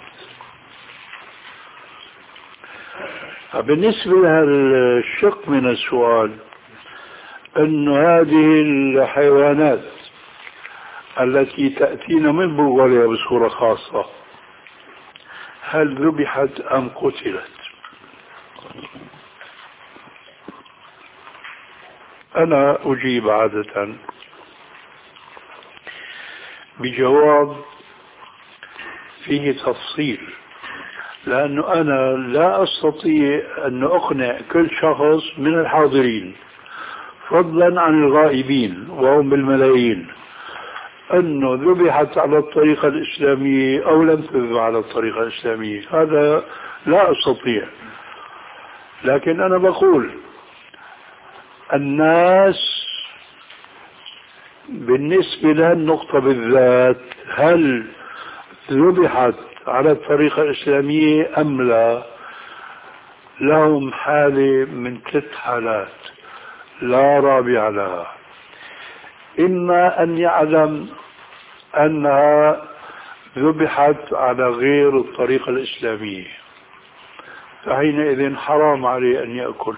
بالنسبة للشق من السؤال أن هذه الحيوانات التي تأتينا من بلغاريا بصورة خاصة هل ذبحت أم قتلت؟ أنا أجيب عادة بجواب فيه تفصيل، لأنه أنا لا أستطيع أن أقنع كل شخص من الحاضرين فضلا عن الغائبين وهم بالملايين أنه ذبحت على الطريقة الإسلامية أو لم تذبح على الطريقة الإسلامية. هذا لا أستطيع، لكن أنا بقول الناس بالنسبة للنقطة بالذات هل ذبحت على الطريقة الإسلامية أم لا، لهم حالة من ثلاث حالات لا رابع لها. إما أن يعلم أنها ذبحت على غير الطريقة الإسلامية، فحينئذ حرام عليه أن يأكل.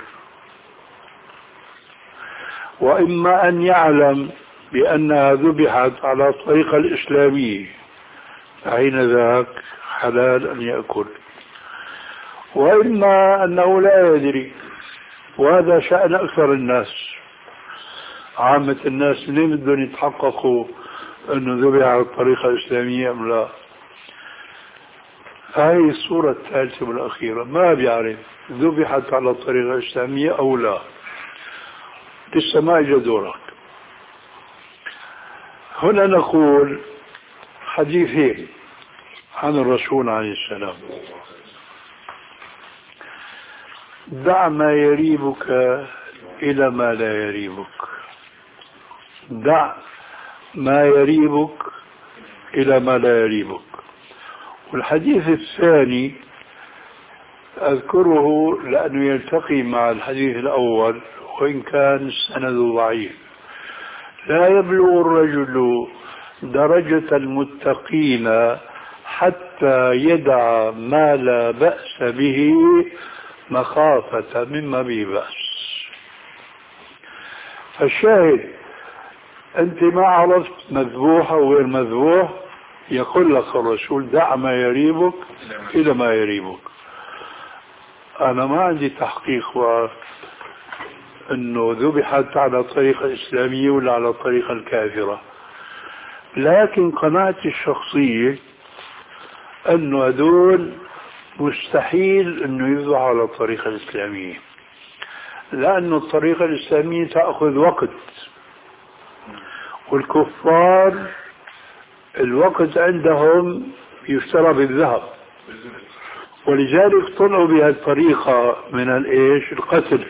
وإما أن يعلم بأنها ذبحت على الطريقة الإسلامية، فحين ذاك حلال أن يأكل. وإما أنه لا يدري، وهذا شأن أكثر الناس. عامة الناس ليه بدهم يتحققوا أنه ذبح على الطريقة الإسلامية أم لا؟ هاي الصورة الثالثة والأخيرة ما بيعرف ذبحت على الطريقة الإسلامية أو لا، لسه ما إجا دورك. هنا نقول حديثين عن الرسول عليه السلام. دع ما يريبك إلى ما لا يريبك، دع ما يريبك إلى ما لا يريبك. والحديث الثاني أذكره لأنه يلتقي مع الحديث الأول وإن كان السند ضعيف. لا يبلغ الرجل درجة المتقين حتى يدع ما لا بأس به مخافة مما به بأس. فالشاهد أنت ما عرفت مذبوح أو غير مذبوح، يقول لك الرسول دع ما يريبك إلى ما يريبك. أنا ما عندي تحقيق أنه ذبحت على الطريقة الإسلامية ولا على الطريقة الكافرة، لكن قناعتي الشخصية أنه هذول مستحيل أنه يذبح على الطريقة الإسلامية، لأن الطريقة الإسلامية تأخذ وقت، والكفار الوقت عندهم يشترى بالذهب، ولذلك طلعوا بهذه الطريقة من الإيش القتل.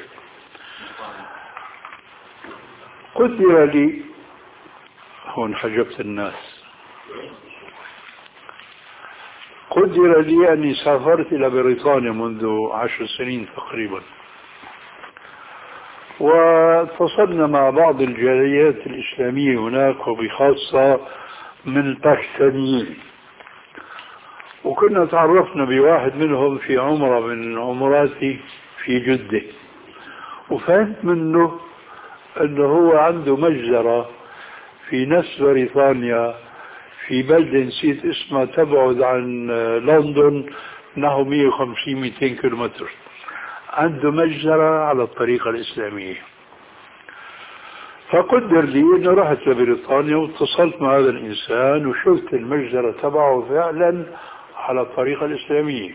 قدر لي هون حجبت الناس، قدر لي أني سافرت إلى بريطانيا منذ عشر سنين تقريبا، واتصلنا مع بعض الجاليات الإسلامية هناك وبخاصة من الباكستانيين، وكنا تعرفنا بواحد منهم في عمرة من عمراتي في جدة، وفهمت منه أنه هو عنده مجزرة في نفس بريطانيا في بلدة نسيت اسمها تبعد عن لندن نحو مئة وخمسين مئتين كيلومتر، عنده مجزرة على الطريقة الإسلامية. فقدر لي أنه رحت لبريطانيا واتصلت مع هذا الإنسان وشفت المجزرة تبعه فعلا على الطريقة الإسلامية،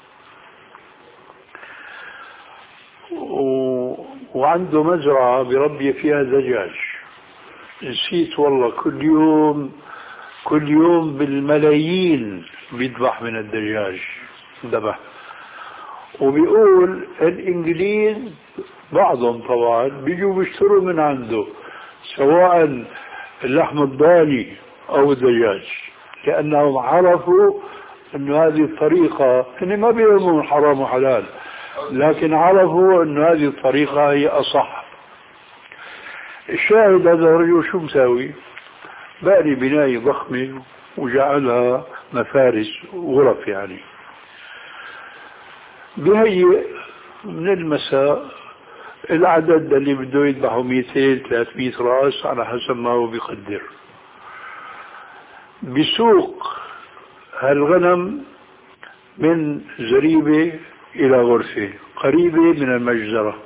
و... وعنده مزرعة بربي فيها دجاج. نسيت والله كل يوم كل يوم بالملايين بيذبح من الدجاج ذبح. وبيقول الإنجليز بعضهم طبعا بيجوا بيشتروا من عنده سواء اللحم الضاني أو الدجاج، لأنهم عرفوا أن هذه الطريقة، يعني ما بيهمهم حرام وحلال، لكن عرفوا أن هذه الطريقة هي أصح. الشاهد هذا الرجل شو مساوي؟ باني بناية ضخمة وجعلها مفارش غرف، يعني بهيئ من المساء العدد اللي بده يذبحوا مئتين ثلاثمئة راس على حسب ما هو بيقدر. بسوق هالغنم من زريبة إلى غرفة قريبة من المجزرة،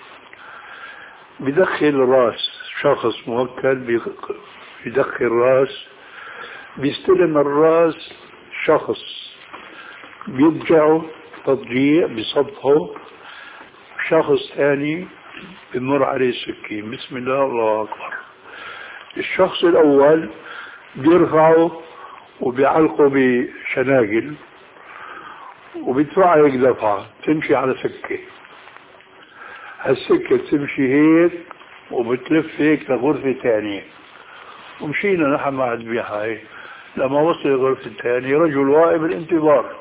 بدخل راس شخص موكل، بدخل راس، بيستلم الراس شخص بيرجعه تضجيع بصبحه، شخص ثاني بمر عليه السكين، بسم الله الله أكبر. الشخص الأول بيرفعه وبيعلقه بشناقل وبيدفعه هيك دفعة تمشي على سكة، هالسكة تمشي هيك وبتلف هيك لغرفة ثانية. ومشينا نحن مع الذبيحة هيك، لما وصل الغرفة الثانية رجل واقف بالانتظار،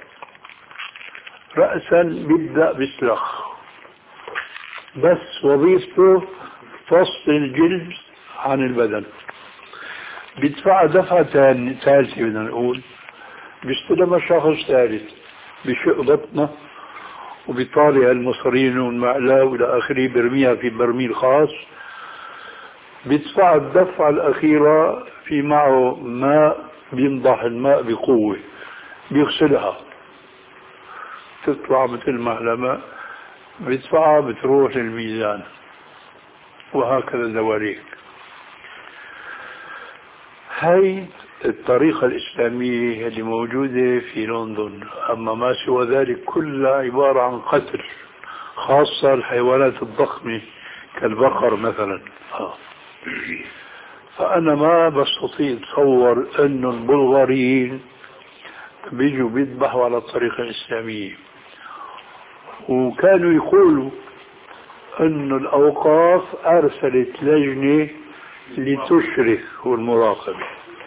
رأسا بيبدأ بيسلخ، بس وظيفته فصل الجلد عن البدن. بيدفع دفعة ثالثة بدنا نقول، بيستلم شخص ثالث بشق بطنه وبيطالع المصارين والمعلاه والى اخره، برميها في برميل خاص. بيدفع الدفعة الأخيرة في معه ماء بينضح الماء بقوة، بيغسلها تطلع مثل معلمة، بيدفعها بتروح للميزان، وهكذا دواليك. هاي الطريقة الإسلامية اللي موجودة في لندن. أما ما سوى ذلك كلها عبارة عن قتل، خاصة الحيوانات الضخمة كالبقر مثلا. فأنا ما بستطيع أتصور أن البلغاريين بيجوا بيذبحوا على الطريقة الإسلامية. وكانوا يقولوا أن الأوقاف أرسلت لجنة لتشرف والمراقبة،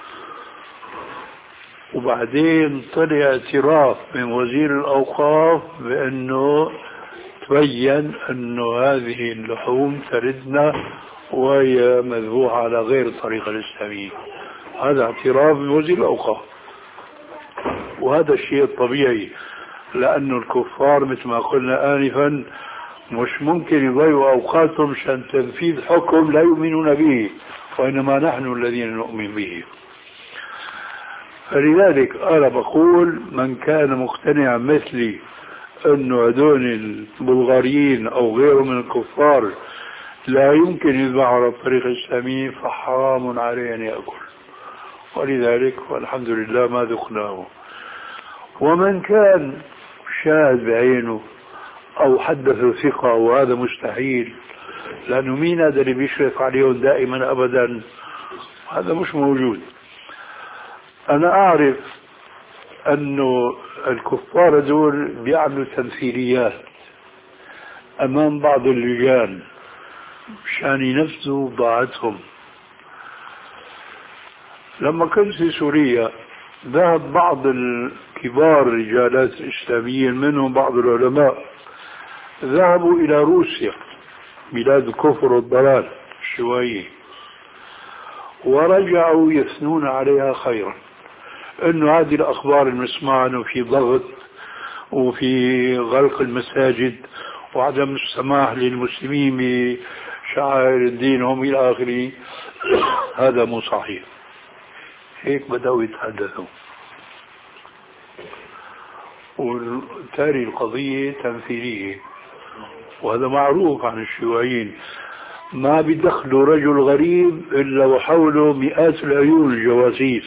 وبعدين طلع اعتراف من وزير الأوقاف بأنه تبين أنه هذه اللحوم تردنا وهي مذبوحة على غير الطريقة الإسلامية. هذا اعتراف من وزير الأوقاف، وهذا الشيء الطبيعي، لأن الكفار مثل ما قلنا آنفا مش ممكن يضيعوا أوقاتهم عشان تنفيذ حكم لا يؤمنون به، وإنما نحن الذين نؤمن به. فلذلك أنا بقول من كان مقتنع مثلي أنه هذول البلغاريين أو غيرهم من الكفار لا يمكن يذبحوا على الطريقة الإسلامية فحرام عليه أن يأكل، ولذلك والحمد لله ما ذقناه. ومن كان شاهد بعينه أو حدث ثقة، وهذا مستحيل لأنه مين هذا اللي بيشرف عليهم دائما أبدا؟ هذا مش موجود. أنا أعرف أنه الكفار دول بيعملوا تمثيليات أمام بعض اللجان مشان ينفذوا ضاعتهم. لما كنت في سوريا ذهب بعض الكبار رجالات الإسلاميين منهم بعض العلماء ذهبوا إلى روسيا بلاد الكفر والضلال الشيوعية، ورجعوا يثنون عليها خيرا، انه هذه الاخبار المسموعه انه في ضغط وفي غلق المساجد وعدم السماح للمسلمين بشعائر دينهم الى اخره، هذا مو صحيح. هيك بدأوا يتحدثوا، وتالي القضية تمثيلية، وهذا معروف عن الشيوعيين. ما بيدخلوا رجل غريب إلا وحوله مئات العيون الجواسيس،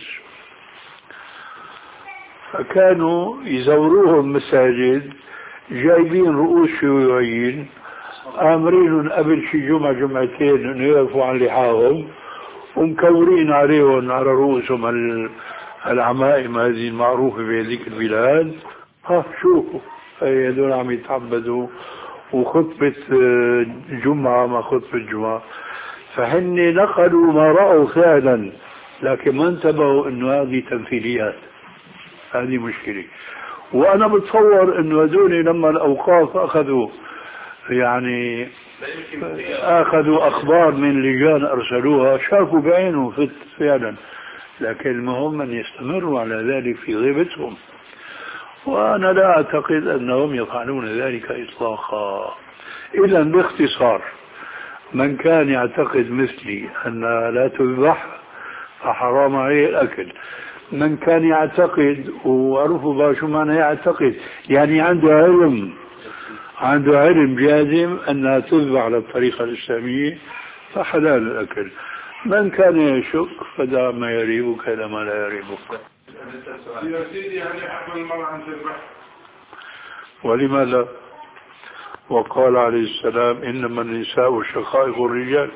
فكانوا يزوروهم مساجد جايبين رؤوس شيوعيين آمرين قبل شي جمعة جمعتين انه يقفوا عن لحاهم ومكورين عليهم على رؤوسهم العمائم هذه المعروفة في هذيك البلاد. ها شوفوا هذول عم يتعبدوا وخطبة جمعة ما خطبة جمعة، فهن نقلوا ما رأوا فعلا لكن ما انتبهوا انه هذه تمثيليات. هذه مشكلة. وانا بتصور انه هذول لما الاوقاف اخذوا يعني اخذوا اخبار من لجان ارسلوها شافوا بعينهم فعلا، لكن المهم ان يستمروا على ذلك في غيبتهم، وانا لا اعتقد انهم يفعلون ذلك اطلاقا. اذا باختصار من كان يعتقد مثلي ان لا تذبح فحرام عليه الاكل، من كان يعتقد وعرفوا بقى شو معنى يعتقد، يعني عنده علم عنده علم جازم انها تذبح على الطريقه الاسلاميه فحلال الاكل. من كان يشك فدع ما يريبك الى ما لا يريبك. يا سيدي هل يحمل المرأة أن تذبح؟ ولما لا؟ وقال عليه السلام انما النساء شقائق الرجال.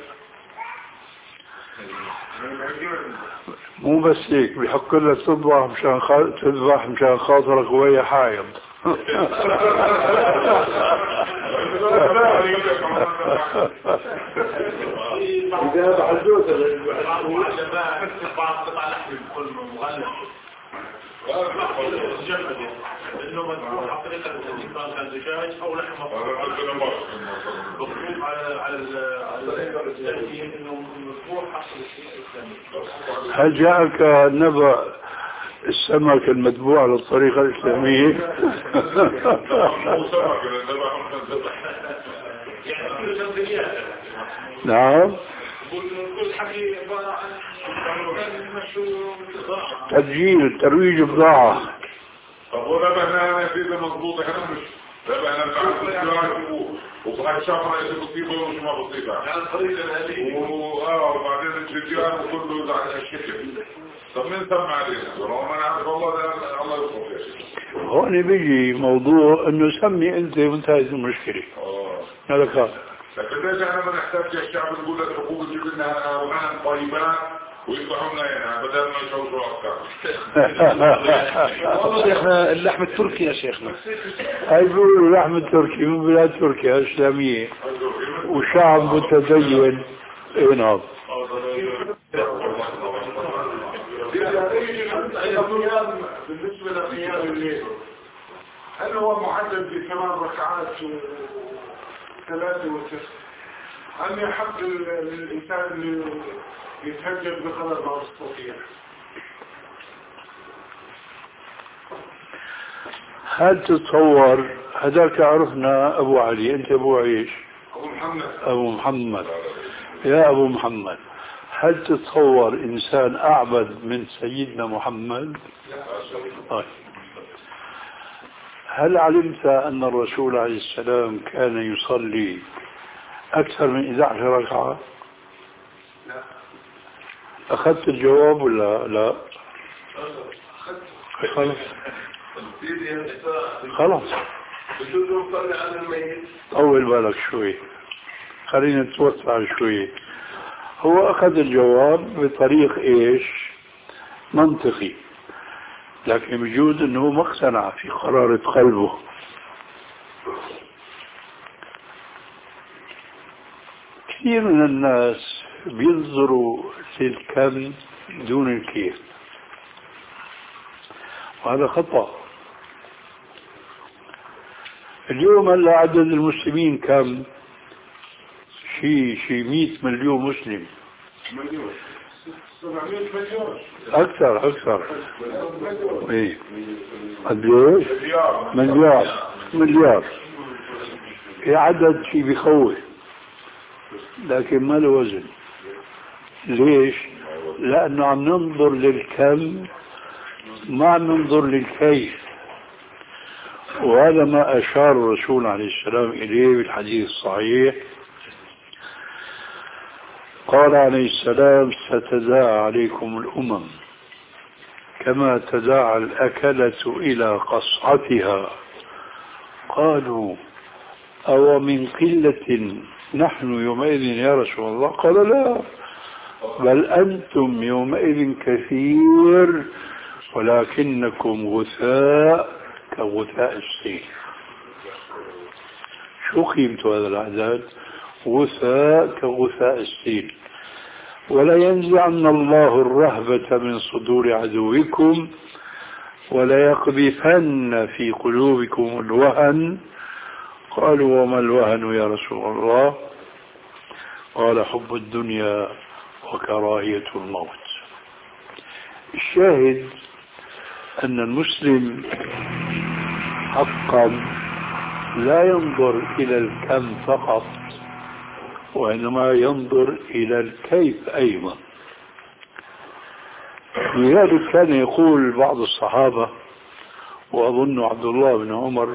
مو بس هيك بحق لك تذبح مشان خا... تذبح مشان خاطرك وهي حايض. إذا بحدوث بعض قطع لحم يكون مغلف انه مذبوح على طريقه الانسان الدجاج او لحم مفروم على على الطريقه الاسلاميه انه مذبوح حسب الاسلامي. هل جاءك نبأ السمك المذبوح على الطريقه الاسلاميه؟ نعم. تسجيل ترويج بضاعة. طب وذبحنا انا في مضبوط احنا مش ذبحنا العقل وبعد شهر ايش بتصيبه ومش ما بتصيبه يعني الطريقه هذه واه وبعدين الفيديوهات وكله على الشكل. طب مين سمع علينا ولو ما نعرف والله ده الله يغفر يا شيخ. هون بيجي موضوع انه سمي انت وانتهت المشكله. اه هذا كان لكن ليش احنا ما نحتاج الشعب نقول لك حقوق تجيب لنا غنم طيبات ويطلعوا لنا يعني بدل ما يشوفوا أكثر. والله شيخنا اللحم التركي يا شيخنا. هاي بيقولوا اللحم التركي من بلاد تركيا إسلامية وشعب متدين. إيه نعم. بالنسبة لقيام الليل هل هو محدد بثمان ركعات وثلاثة وتسع؟ أم يحق للإنسان اللي يتهجد بقدر ما يستطيع؟ هل تتصور هذاك عرفنا أبو علي، أنت أبو عيش أبو محمد أبو محمد يا أبو محمد، هل تتصور إنسان أعبد من سيدنا محمد؟ طيب. هل علمت أن الرسول عليه السلام كان يصلي أكثر من إحدى عشرة ركعة؟ لا. أخذت الجواب ولا لا؟ خلاص خلاص طول بالك شوي، خلينا نتوسع شوي. هو أخذ الجواب بطريق إيش؟ منطقي، لكن بجوز أنه ما اقتنع في قرارة قلبه. كثير من الناس بينظروا للكم دون الكيف، وهذا خطأ. اليوم هلا عدد المسلمين كم؟ شي شي مئة مليون مسلم. مليون سبعمائة مليون أكثر أكثر إيه قد إيش؟ مليار مليار. في عدد شي بيخوف، لكن ما له وزن. ليش؟ لأنه عم ننظر للكم ما عم ننظر للكيف، وهذا ما أشار الرسول عليه السلام إليه بالحديث الصحيح. قال عليه السلام: ستداعى عليكم الأمم كما تداعى الأكلة إلى قصعتها. قالوا: أو من قلة نحن يومئذ يا رسول الله؟ قال: لا، بل أنتم يومئذ كثير ولكنكم غثاء كغثاء السيل. شو قيمة هذا العدد؟ غثاء كغثاء السيل. ولا ينزعن الله الرهبة من صدور عدوكم ولا يقذفن في قلوبكم الوهن. قالوا: وما الوهن يا رسول الله؟ قال: حب الدنيا وكراهية الموت. الشاهد أن المسلم حقا لا ينظر إلى الكم فقط، وإنما ينظر إلى الكيف أيضا. لذلك كان يقول بعض الصحابة، وأظن عبد الله بن عمر: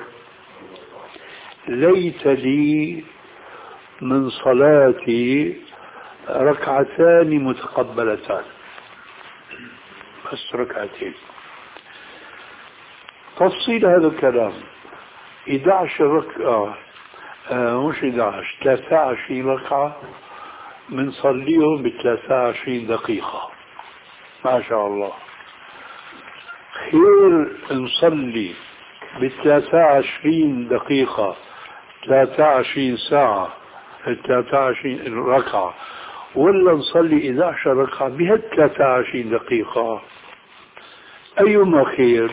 ليت لي من صلاتي ركعتان متقبلتان، بس ركعتين. تفصيل هذا الكلام: إحدى عشرة ركعة آه مش إحدى عشرة ثلاثة وعشرين ركعة بنصليهم ب ثلاثة وعشرين دقيقة، ما شاء الله. خير نصلي ب ثلاثة وعشرين دقيقة ثلاثة وعشرين ساعة ثلاثة وعشرين ركعة، ولا نصلي إحدى عشرة ركعة بهال ثلاثة وعشرين دقيقة؟ أيما خير؟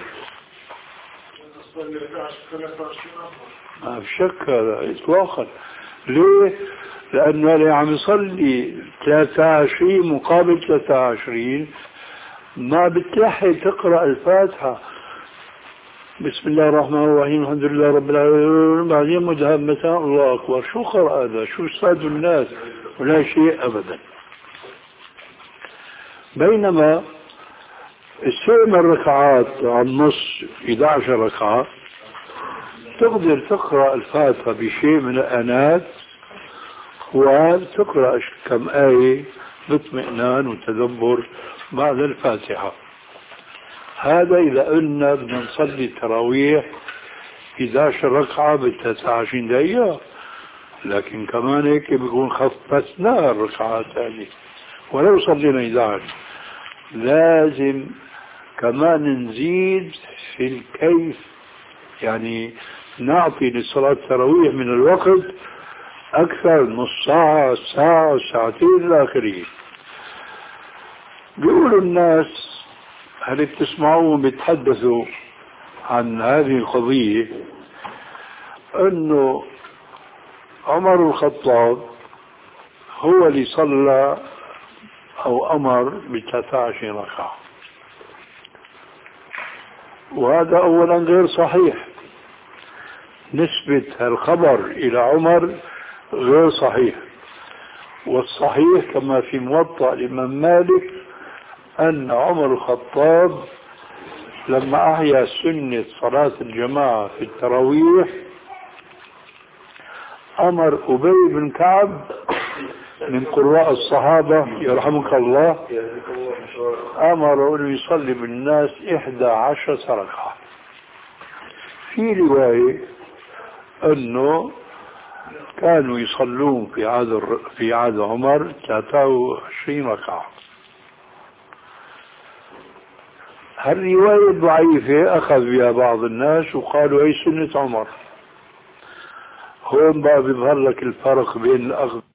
ما في شك هذا إطلاقا. ليه؟ لأنه اللي عم يصلي ثلاثة وعشرين مقابل ثلاثة وعشرين ما بتلحق تقرأ الفاتحة بسم الله الرحمن الرحيم الحمد لله رب العالمين بعدين مدهمتان الله أكبر. شو قرأ هذا؟ شو استفادوا الناس؟ ولا شيء أبدا. بينما السبع ركعات على النص إحدى عشرة ركعة تقدر تقرأ الفاتحة بشيء من الآنات وتقرأ كم آية باطمئنان وتدبر بعد الفاتحة. هذا إذا قلنا بدنا نصلي التراويح إحدى عشرة ركعة بثلاثة وعشرين دقيقة، لكن كمان هيك بيكون خففنا الركعات هذه ولو صلينا إحدى عشرة. لازم كمان نزيد في الكيف، يعني نعطي لصلاة التراويح من الوقت أكثر، نص ساعة، ساعة، ساعتين إلى آخره. بيقولوا الناس هل بتسمعوهم بيتحدثوا عن هذه القضية أنه عمر الخطاب هو اللي صلى أو أمر بثلاث عشرة ركعة، وهذا أولا غير صحيح. نسبة الخبر إلى عمر غير صحيح، والصحيح كما في موطأ الإمام مالك أن عمر الخطاب لما أحيا سنة صلاة الجماعة في التراويح أمر أبي بن كعب من قراء الصحابة يرحمك الله، أمر أن يصلي بالناس إحدى عشرة ركعة. في رواية أنه كانوا يصلون في عهد في عهد عمر ثلاثة وعشرين ركعة. هالرواية ضعيفة أخذ بها بعض الناس وقالوا هي سنة عمر. هون بقى بيظهر لك الفرق بين الأخذ